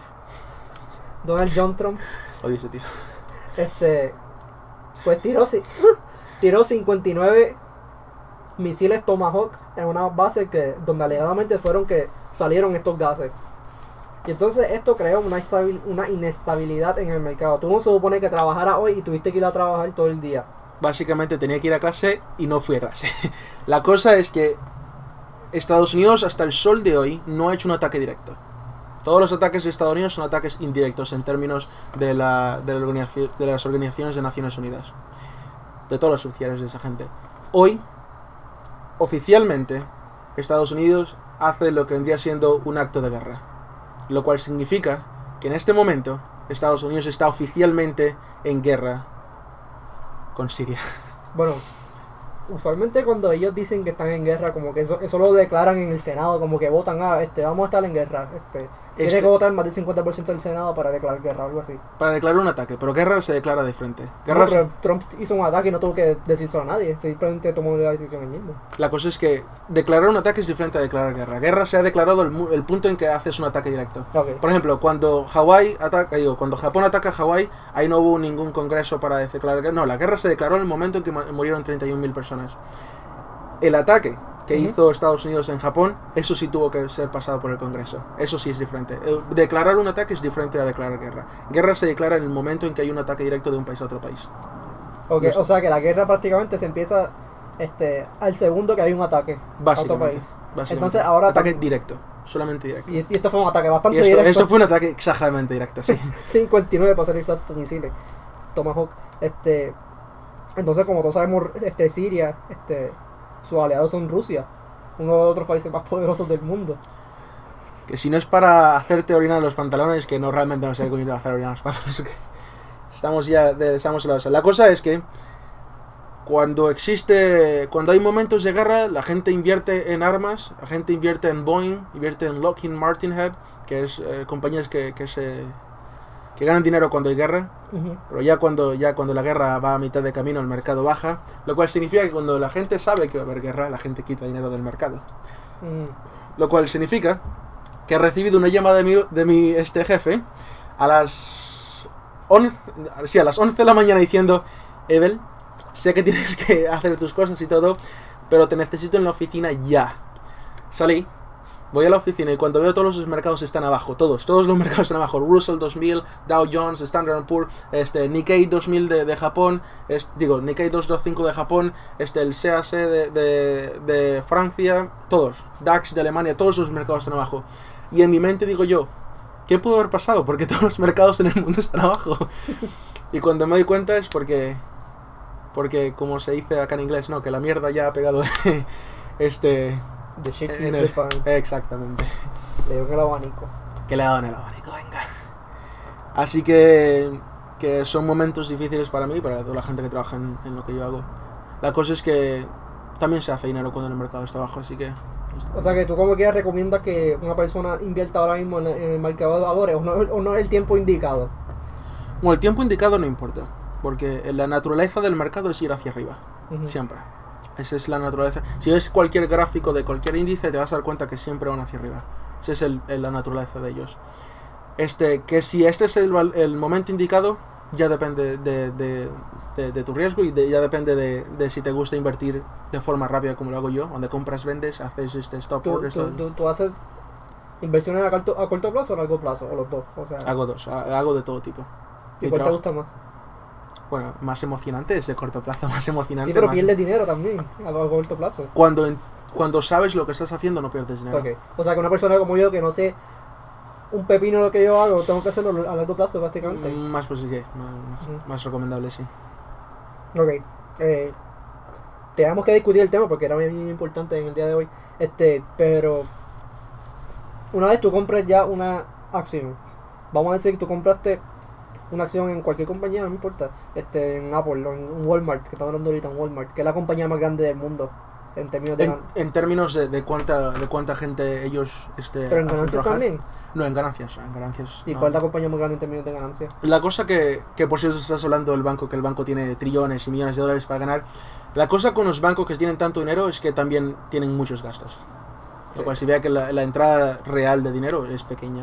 Donald John Trump, Odio ese tío. este, pues tiró, ci- tiró cincuenta y nueve misiles Tomahawk en una base que donde alegadamente fueron que salieron estos gases. Y entonces esto creó una, estabil- una inestabilidad en el mercado. Tú no se supone que trabajara hoy y tuviste que ir a trabajar todo el día. Básicamente tenía que ir a clase y no fui a clase. La cosa es que Estados Unidos hasta el sol de hoy no ha hecho un ataque directo. Todos los ataques de Estados Unidos son ataques indirectos en términos de, la, de, la organización, de las organizaciones de Naciones Unidas. De todos los subsidiarios de esa gente. Hoy, oficialmente, Estados Unidos hace lo que vendría siendo un acto de guerra. Lo cual significa que en este momento Estados Unidos está oficialmente en guerra con Siria. Bueno, usualmente cuando ellos dicen que están en guerra, como que eso, eso lo declaran en el Senado, como que votan, ah, este, vamos a estar en guerra. Este, tiene Este- que votar más del cincuenta por ciento del Senado para declarar guerra, algo así. Para declarar un ataque, pero guerra se declara de frente. Guerra No, se- pero Trump hizo un ataque y no tuvo que decírselo a nadie, simplemente tomó la decisión él mismo. La cosa es que declarar un ataque es diferente a declarar guerra. Guerra se ha declarado el, mu- el punto en que haces un ataque directo. Ok. Por ejemplo, cuando Hawái ataca, digo, cuando Japón ataca a Hawái, ahí no hubo ningún congreso para declarar guerra. No, la guerra se declaró en el momento en que ma- murieron treinta y un mil personas. El ataque que Ujú. hizo Estados Unidos en Japón, eso sí tuvo que ser pasado por el Congreso. Eso sí es diferente. Eh, Declarar un ataque es diferente a declarar guerra. Guerra se declara en el momento en que hay un ataque directo de un país a otro país. Ok, No sé. o sea que la guerra prácticamente se empieza este, al segundo que hay un ataque a otro Básicamente. país. básicamente. Entonces, ahora Ataque tam- directo. Solamente directo. Y, y esto fue un ataque Y bastante esto, directo. esto fue un ataque exageradamente directo, sí. cincuenta y nueve para ser exacto misiles Tomahawk. Este, entonces, como todos sabemos, este, Siria, este, sus aliados son Rusia, uno de los otros países más poderosos del mundo. Que si no es para hacerte orinar los pantalones, que no realmente no sé qué coño te va a hacer orinar los pantalones. ok. Estamos ya, de, estamos en la base. La cosa es que cuando existe, cuando hay momentos de guerra, la gente invierte en armas, la gente invierte en Boeing, invierte en Lockheed Martin Head, que es eh, compañías que, que se que ganan dinero cuando hay guerra. Ujú. Pero ya cuando, ya cuando la guerra va a mitad de camino, el mercado baja, lo cual significa que cuando la gente sabe que va a haber guerra, la gente quita dinero del mercado. Mm. Lo cual significa que he recibido una llamada de mi, de mi este jefe a las once, sí, a las once de la mañana diciendo: Evel, sé que tienes que hacer tus cosas y todo, pero te necesito en la oficina ya. Salí, voy a la oficina y cuando veo todos los mercados están abajo, todos, todos los mercados están abajo. Russell dos mil, Dow Jones, Standard and Poor's, este, Nikkei dos mil de, de Japón, es, digo, Nikkei doscientos veinticinco de Japón, este, el C A C de, de, de Francia, todos, DAX de Alemania, todos los mercados están abajo. Y en mi mente digo yo, ¿qué pudo haber pasado? Porque todos los mercados en el mundo están abajo. Y cuando me doy cuenta es porque, porque como se dice acá en inglés, no, que la mierda ya ha pegado este... The shit en is el- defined. exactamente. Le dio en el abanico. Que le ha dado en el abanico, venga. Así que, que son momentos difíciles para mí, para toda la gente que trabaja en, en lo que yo hago. La cosa es que también se hace dinero cuando el mercado está bajo, así que... O sea que tú como quieras recomiendas que una persona invierta ahora mismo en, en el mercado de valores o no, o no es el tiempo indicado. Bueno, el tiempo indicado no importa, porque la naturaleza del mercado es ir hacia arriba. Ujú. Siempre. Esa es la naturaleza. Si ves cualquier gráfico de cualquier índice, te vas a dar cuenta que siempre van hacia arriba. Esa es el, el- la naturaleza de ellos. Este, que si este es el, val- el momento indicado, ya depende de, de, de- de tu riesgo y de- ya depende de, de si te gusta invertir de forma rápida como lo hago yo, donde compras, vendes, haces este stop ¿Tú, orders. tú, todo. tú, tú haces inversiones a corto, a corto plazo o a largo plazo? O los dos. O sea, Hago dos, ha- hago de todo tipo. ¿y Mi cuál te trabajo- gusta más? Bueno, más emocionante es de corto plazo, más emocionante. Sí, pero más- pierdes dinero también a lo- a corto plazo. Cuando, en- cuando sabes lo que estás haciendo, no pierdes dinero. Ok. O sea, que una persona como yo que no sé un pepino lo que yo hago, tengo que hacerlo a largo plazo prácticamente. Mm, Más posible, más, más- Ujú. más recomendable, sí. Ok. Eh, tenemos que discutir el tema porque era muy importante en el día de hoy. Este, pero una vez tú compres ya una acción, vamos a decir que tú compraste una acción en cualquier compañía, no me importa, este, en Apple o en Walmart, que estamos hablando ahorita en Walmart, que es la compañía más grande del mundo en términos de En, gan- en términos de, de cuánta de cuánta gente ellos este, pero en hacen ganancias trabajar. también. No, en ganancias, en ganancias. ¿Y no. cuál es la compañía más grande en términos de ganancias? La cosa que, que por cierto estás hablando del banco, que el banco tiene trillones y millones de dólares para ganar. La cosa con los bancos que tienen tanto dinero es que también tienen muchos gastos. Lo Sí. cual si vea que la, la entrada real de dinero es pequeña.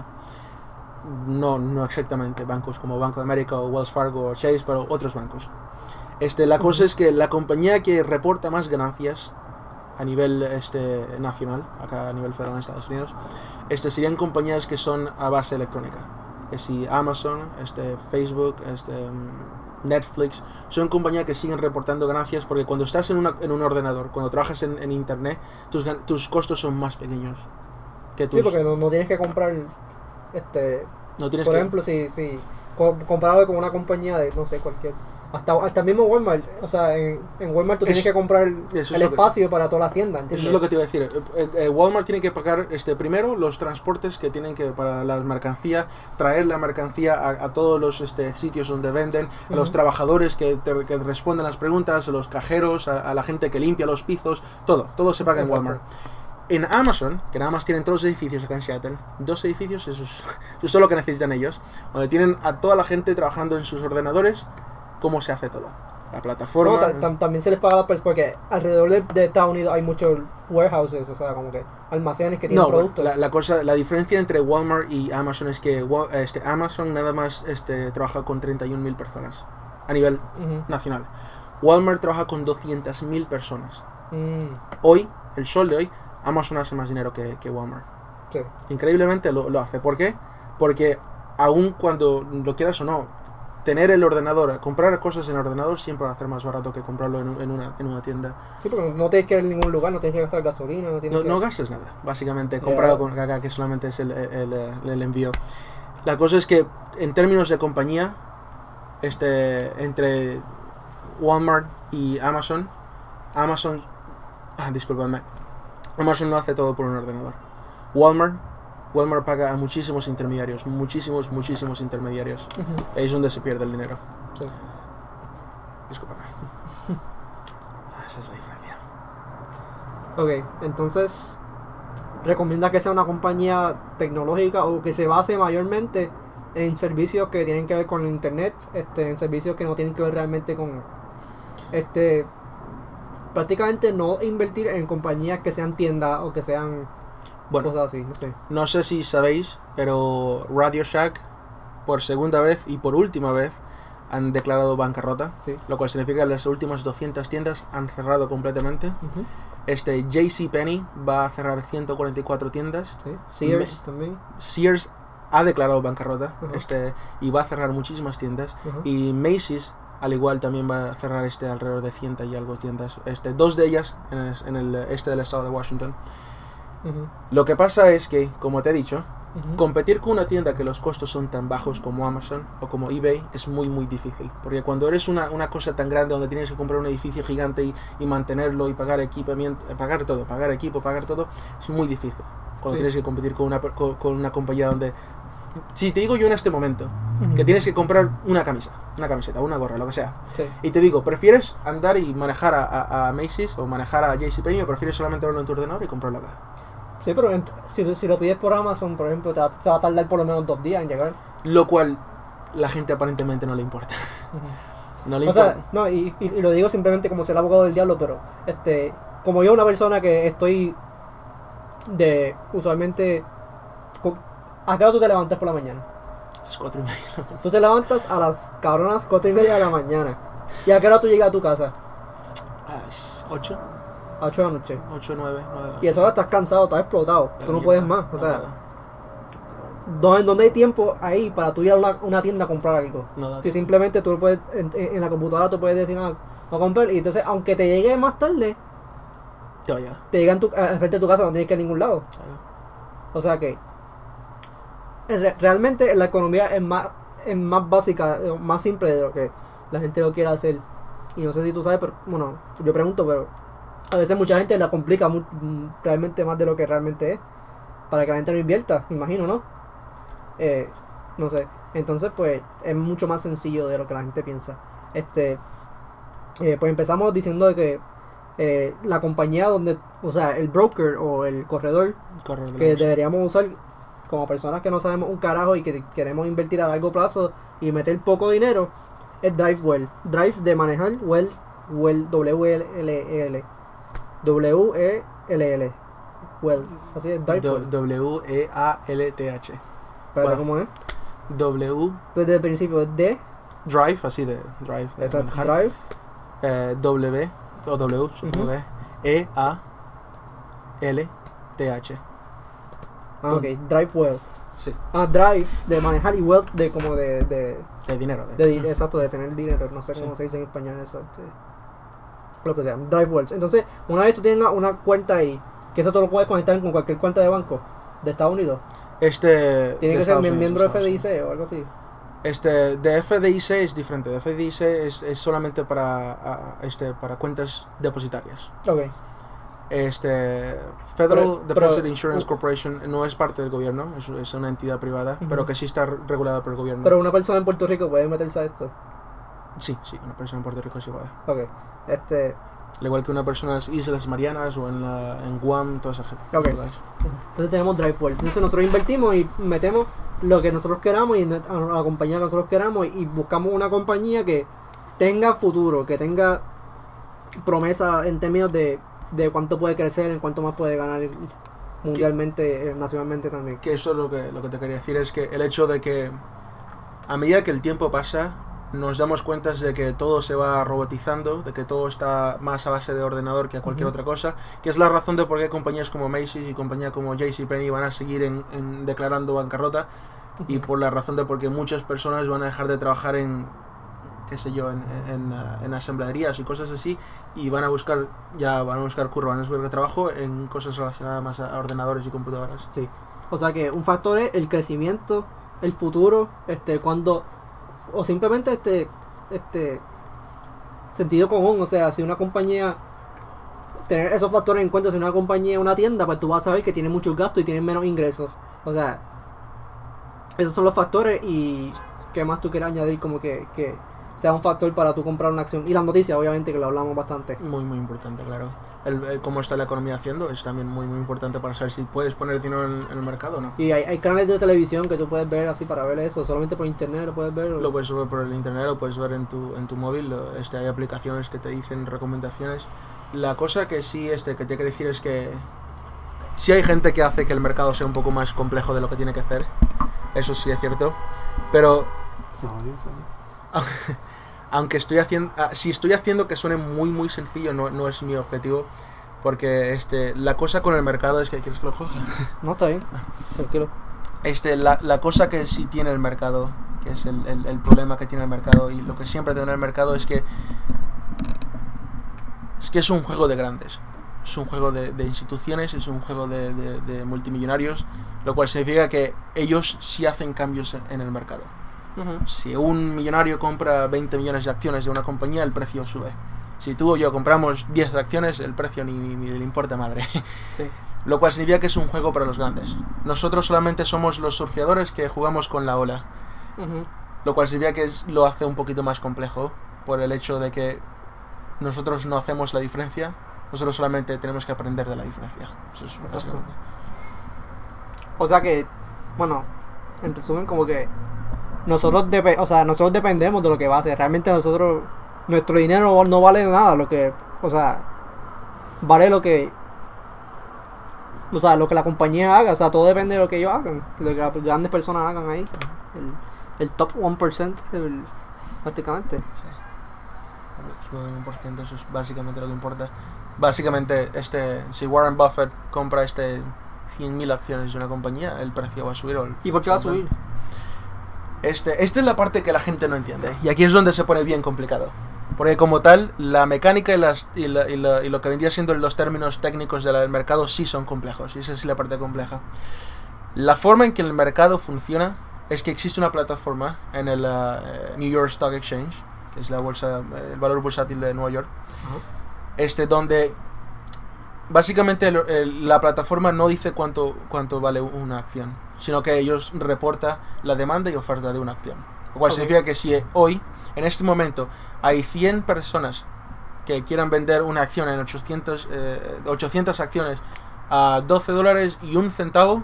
No, no exactamente bancos como Banco de América o Wells Fargo o Chase, pero otros bancos. Este, la cosa Ujú. es que la compañía que reporta más ganancias a nivel este, nacional, acá a nivel federal en Estados Unidos, este, serían compañías que son a base electrónica. Que si Amazon, este, Facebook, este, mm, Netflix, son compañías que siguen reportando ganancias porque cuando estás en, una, en un ordenador, cuando trabajas en, en internet, tus, gan- tus costos son más pequeños. Que tus, Sí, porque no, no tienes que comprar, este, no tienes por que, ejemplo, si, si co- comparado con una compañía de, no sé, cualquier, hasta, hasta el mismo Walmart, o sea, en, en Walmart tú Es- tienes que comprar el, eso es el lo que- espacio para todas las tiendas, ¿entiendes? Eso es lo que te iba a decir. Eh, eh, eh, Walmart tiene que pagar este primero los transportes que tienen que para la mercancía, traer la mercancía a, a todos los este, sitios donde venden, a los Ujú. trabajadores que, te, que responden las preguntas, a los cajeros, a, a la gente que limpia los pisos, todo, todo se paga en Exacto. Walmart. En Amazon, que nada más tienen todos los edificios acá en Seattle, dos edificios, eso es, eso es todo lo que necesitan ellos, donde tienen a toda la gente trabajando en sus ordenadores, cómo se hace todo. La plataforma. No, ta- tam- también se les paga pues, porque alrededor de, de Estados Unidos hay muchos warehouses, o sea, como que almacenes que tienen No, bueno, productos. la, la cosa, la diferencia entre Walmart y Amazon es que Wa- este, Amazon nada más este, trabaja con treinta y una mil personas a nivel Ujú. nacional. Walmart trabaja con doscientas mil personas. Mm, Hoy, el sol de hoy, Amazon hace más dinero que, que Walmart. sí. Increíblemente lo, lo hace. ¿Por qué? Porque aun cuando lo quieras o no, tener el ordenador, comprar cosas en ordenador siempre va a ser más barato que comprarlo en, un- en una, en una tienda. Sí, porque no tienes que ir a ningún lugar, no tienes que gastar gasolina, no tienes No, que... no gastas nada, básicamente, comparado con acá, que solamente es el, el- el- el envío. La cosa es que, en términos de compañía, este, entre Walmart y Amazon, Amazon, ah, discúlpame, Amazon no hace todo por un ordenador. Walmart, Walmart paga a muchísimos intermediarios, muchísimos, muchísimos intermediarios. Ujú, Ahí es donde se pierde el dinero. sí. Discúlpame. Ah, esa es la diferencia. Ok, entonces, ¿recomienda que sea una compañía tecnológica o que se base mayormente en servicios que tienen que ver con el internet, este, en servicios que no tienen que ver realmente con, este, prácticamente no invertir en compañías que sean tiendas o que sean Bueno, cosas así, no sé. no sé si sabéis, pero Radio Shack, por segunda vez y por última vez, han declarado bancarrota, Sí. lo cual significa que las últimas doscientas tiendas han cerrado completamente. Ujú, Este JCPenney va a cerrar ciento cuarenta y cuatro tiendas. sí. Sears también. Sears ha declarado bancarrota, Ujú. este, y va a cerrar muchísimas tiendas. Ujú. Y Macy's, al igual, también va a cerrar este alrededor de cien y algo tiendas. Este, dos de ellas en el, en el este del estado de Washington. Ujú, Lo que pasa es que, como te he dicho, ujú. competir con una tienda que los costos son tan bajos como Amazon o como eBay es muy muy difícil, porque cuando eres una, una cosa tan grande donde tienes que comprar un edificio gigante y, y mantenerlo y pagar equipamiento, eh, pagar todo, pagar equipo, pagar todo, es muy difícil cuando Sí. tienes que competir con una, per- con, con una compañía donde, si te digo yo en este momento Ujú. que tienes que comprar una camisa, una camiseta, una gorra, lo que sea, Sí. y te digo, ¿prefieres andar y manejar a, a, a Macy's o manejar a JCPenney o prefieres solamente verlo en tu ordenador y comprarlo acá? Sí, pero ent- si, si lo pides por Amazon, por ejemplo, te va- se va a tardar por lo menos dos días en llegar. Lo cual la gente aparentemente no le importa. Ujú. No le O importa. sea, no, y, y, y lo digo simplemente como ser el abogado del diablo, pero este, como yo una persona que estoy de, usualmente, co- ¿a qué hora tú te levantas por la mañana? A las cuatro y media. Tú te levantas a las cabronas cuatro y media de la mañana. ¿Y a qué hora tú llegas a tu casa? A las ocho, A ocho de la noche. ocho, nueve, nueve. Y a esa hora estás cansado, estás explotado. Tú no puedes más. O sea, ¿dónde, dónde hay tiempo ahí para tú ir a una, una tienda a comprar algo? No da Si tiempo. simplemente tú puedes, en, en la computadora tú puedes decir, ah, voy a comprar. Y entonces, aunque te llegue más tarde, Te vaya. te llega en tu, al frente de tu casa, no tienes que ir a ningún lado. Claro. O sea que re- realmente la economía es más, es más básica, eh, más simple de lo que la gente lo quiere hacer. Y no sé si tú sabes, pero bueno, yo pregunto, pero a veces mucha gente la complica mu- mm, realmente más de lo que realmente es. Para que la gente no invierta, me imagino, ¿no? Eh, no sé. Entonces, pues, es mucho más sencillo de lo que la gente piensa. Este, eh, pues empezamos diciendo de que eh, la compañía donde, o sea, el broker o el corredor Correr de que la deberíamos usar como personas que no sabemos un carajo y que queremos invertir a largo plazo y meter poco dinero es Drive Well. Drive de manejar, Well, Well, W L L. W E L L. Well, así es, Drive Do- Well. W E A L T H. Espérate, Wealth. ¿cómo es? W, Desde el principio es D, Drive, así de Drive. de exacto, manejar. Drive, Eh, W, o W, supongo Ujú. que E A L T H. ah, ok, Drive Well. Sí, Ah, Drive de manejar y Wealth de como de, de, de dinero. De, de di- exacto, de tener dinero, no sé cómo Sí. se dice en español eso, este, lo que sea, Drive Wealth. Entonces, una vez tú tienes una, una cuenta ahí, que eso tú lo puedes conectar con cualquier cuenta de banco de Estados Unidos, Este. tiene de que ser Estados mie- Unidos, miembro de Estados F D I Unidos. C o algo así. Este, de F D I C es diferente. De F D I C es, es solamente para, a- este, para cuentas depositarias. Ok, Este, Federal Pero- Deposit pero- Insurance Corporation no es parte del gobierno, es, es una entidad privada, Ujú. pero que sí está regulada por el gobierno. pero una persona en Puerto Rico puede meterse a esto. Sí, sí, una persona en Puerto Rico sí puede. Ok, este, Al igual que una persona en las Islas Marianas o en, la, en Guam, toda esa gente. Ok. lugares. entonces tenemos Drive Wealth. Entonces nosotros invertimos y metemos lo que nosotros queramos y net- a la compañía que nosotros queramos y buscamos una compañía que tenga futuro, que tenga promesa en términos de, de cuánto puede crecer, en cuánto más puede ganar mundialmente, eh, nacionalmente también. Que eso es lo que, lo que te quería decir, es que el hecho de que a medida que el tiempo pasa, nos damos cuenta de que todo se va robotizando, de que todo está más a base de ordenador que a cualquier Ujú. otra cosa, que es la razón de por qué compañías como Macy's y compañías como JCPenney van a seguir en, en declarando bancarrota, y por la razón de por qué muchas personas van a dejar de trabajar en, qué sé yo, en, en, en, en asamblerías y cosas así, y van a buscar, ya van a buscar curro, van a buscar trabajo en cosas relacionadas más a ordenadores y computadoras. Sí. O sea que un factor es el crecimiento, el futuro, este, cuando, o simplemente este, este, sentido común, o sea, si una compañía, tener esos factores en cuenta, si una compañía, una tienda, pues tú vas a saber que tiene muchos gastos y tiene menos ingresos. O sea, esos son los factores y qué más tú quieres añadir como que, que sea un factor para tú comprar una acción. Y las noticias, obviamente, que lo hablamos bastante. Muy, muy importante, claro. El, el cómo está la economía haciendo es también muy, muy importante para saber si puedes poner dinero en, en el mercado o no. Y hay, hay canales de televisión que tú puedes ver así para ver eso, solamente por internet lo puedes ver. o- Lo puedes ver por el internet, lo puedes ver en tu, en tu móvil. lo- Este, hay aplicaciones que te dicen recomendaciones. La cosa que sí este, que te quiero decir es que sí hay gente que hace que el mercado sea un poco más complejo de lo que tiene que hacer. Eso sí es cierto. Pero aunque estoy haciendo, ah, si estoy haciendo que suene muy muy sencillo, no, no es mi objetivo, porque este, la cosa con el mercado es que quieres que lo coja. No, está bien, tranquilo. Este, la, la cosa que sí tiene el mercado, que es el, el, el problema que tiene el mercado y lo que siempre tendrá el mercado es que es que es un juego de grandes, es un juego de, de instituciones, es un juego de, de, de multimillonarios, lo cual significa que ellos sí hacen cambios en, en el mercado. Ujú. Si un millonario compra veinte millones de acciones de una compañía, el precio sube. Si tú o yo compramos diez acciones, el precio ni, ni, ni le importa madre. Sí. Lo cual significa que es un juego para los grandes. Nosotros solamente somos los surfeadores que jugamos con la ola. Ujú. Lo cual significa que es- lo hace un poquito más complejo por el hecho de que nosotros no hacemos la diferencia. Nosotros solamente tenemos que aprender de la diferencia. Eso es Exacto. básicamente. O sea que, bueno, en resumen, como que nosotros depe- o sea, nosotros dependemos de lo que va a hacer. Realmente nosotros, nuestro dinero no vale nada, lo que, o sea, vale lo que, o sea, lo que la compañía haga, o sea, todo depende de lo que ellos hagan, lo que las grandes personas hagan ahí, el, el top uno por ciento, el, prácticamente. Sí. El uno por ciento, eso es básicamente lo que importa. Básicamente, este, si Warren Buffett compra este cien mil acciones de una compañía, el precio va a subir. O el, ¿Y por qué va a subir? Este, esta es la parte que la gente no entiende. Y aquí es donde se pone bien complicado. Porque como tal, la mecánica y, las, y, la, y, la, y lo que vendría siendo los términos técnicos del mercado sí son complejos. Y esa es la parte compleja. La forma en que el mercado funciona es que existe una plataforma en el uh, New York Stock Exchange, que es la bolsa, el valor bursátil de Nueva York, uh-huh. este, donde básicamente el, el, la plataforma no dice cuánto, cuánto vale una acción, sino que ellos reportan la demanda y oferta de una acción. Lo cual okay. significa que si hoy, en este momento, hay cien personas que quieran vender una acción en ochocientas, eh, ochocientas acciones a doce dólares y un centavo,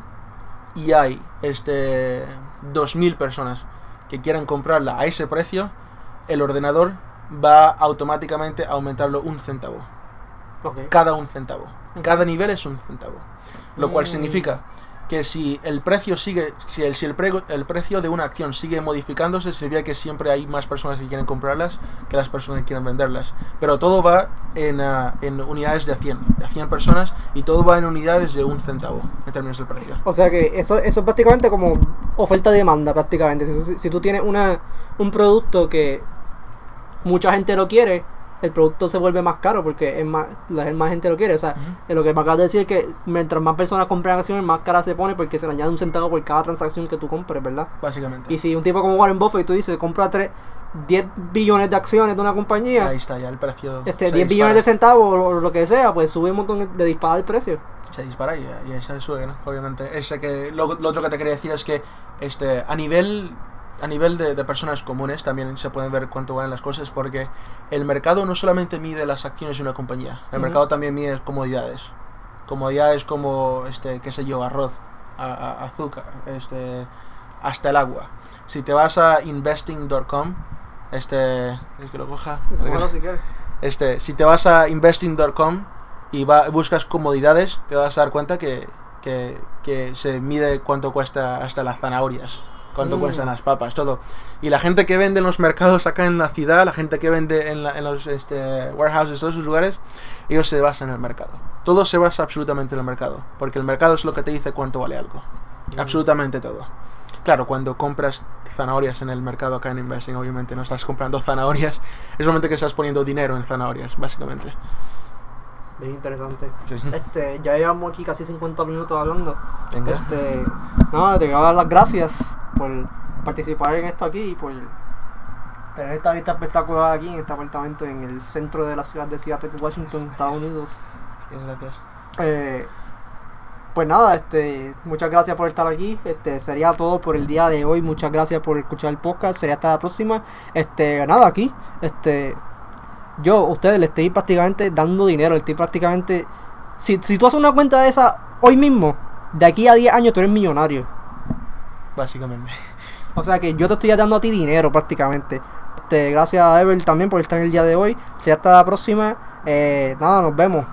y hay este, dos mil personas que quieran comprarla a ese precio, el ordenador va automáticamente a aumentarlo un centavo. Okay. Cada un centavo. Okay. Cada nivel es un centavo. Lo mm. cual significa que si el precio sigue, si el, si el, pre, el precio de una acción sigue modificándose, significa que siempre hay más personas que quieren comprarlas que las personas que quieren venderlas. Pero todo va en, uh, en unidades de cien, de cien personas, y todo va en unidades de un centavo en términos del precio. O sea que eso, eso es prácticamente como oferta-demanda prácticamente. Si, si tú tienes una, un producto que mucha gente lo quiere, el producto se vuelve más caro porque es más, la más gente lo quiere. O sea, uh-huh. lo que me acabas de decir es que mientras más personas compran acciones, más cara se pone porque se le añade un centavo por cada transacción que tú compres, ¿verdad? Básicamente. Y si un tipo como Warren Buffett, tú dices, compra tres, diez billones de acciones de una compañía, ahí está, ya el precio este, diez billones de centavos o lo que sea, pues sube un montón de disparar el precio. Se dispara y, y ahí se sube, ¿no? Obviamente. Ese que, lo, lo otro que te quería decir es que este, a nivel... A nivel de, de personas comunes también se pueden ver cuánto valen las cosas, porque el mercado no solamente mide las acciones de una compañía, el uh-huh. mercado también mide comodidades. Comodidades como, este, qué sé yo, arroz, a, a, azúcar, este, hasta el agua. Si te vas a investing punto com, este, ¿quieres que lo coja? Bueno, si quieres. Este, si te vas a investing punto com y va, buscas comodidades, te vas a dar cuenta que, que, que se mide cuánto cuesta hasta las zanahorias. Cuánto mm. cuestan las papas, todo. Y la gente que vende en los mercados acá en la ciudad, la gente que vende en, la, en los este, warehouses, todos esos lugares, ellos se basan en el mercado. Todo se basa absolutamente en el mercado, porque el mercado es lo que te dice cuánto vale algo. Mm. Absolutamente todo. Claro, cuando compras zanahorias en el mercado acá en Investing, obviamente no estás comprando zanahorias, es solamente que estás poniendo dinero en zanahorias, básicamente. Bien interesante. Sí. Este, ya llevamos aquí casi cincuenta minutos hablando. Venga. Este, no, te quiero dar las gracias por participar en esto aquí y por tener esta vista espectacular aquí en este apartamento en el centro de la ciudad de Seattle, Washington, Estados Unidos. Gracias. Eh, pues nada, este, muchas gracias por estar aquí. Este, sería todo por el día de hoy. Muchas gracias por escuchar el podcast. Sería hasta la próxima. Este, nada, aquí, este, yo a ustedes les estoy prácticamente dando dinero. Estoy prácticamente, si, si tú haces una cuenta de esa hoy mismo, de aquí a diez años tú eres millonario. Básicamente. O sea que yo te estoy dando a ti dinero prácticamente. Este, gracias a Ever también por estar en el día de hoy. Será hasta la próxima. Eh, nada, nos vemos.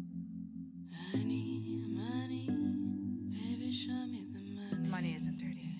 Money isn't dirty.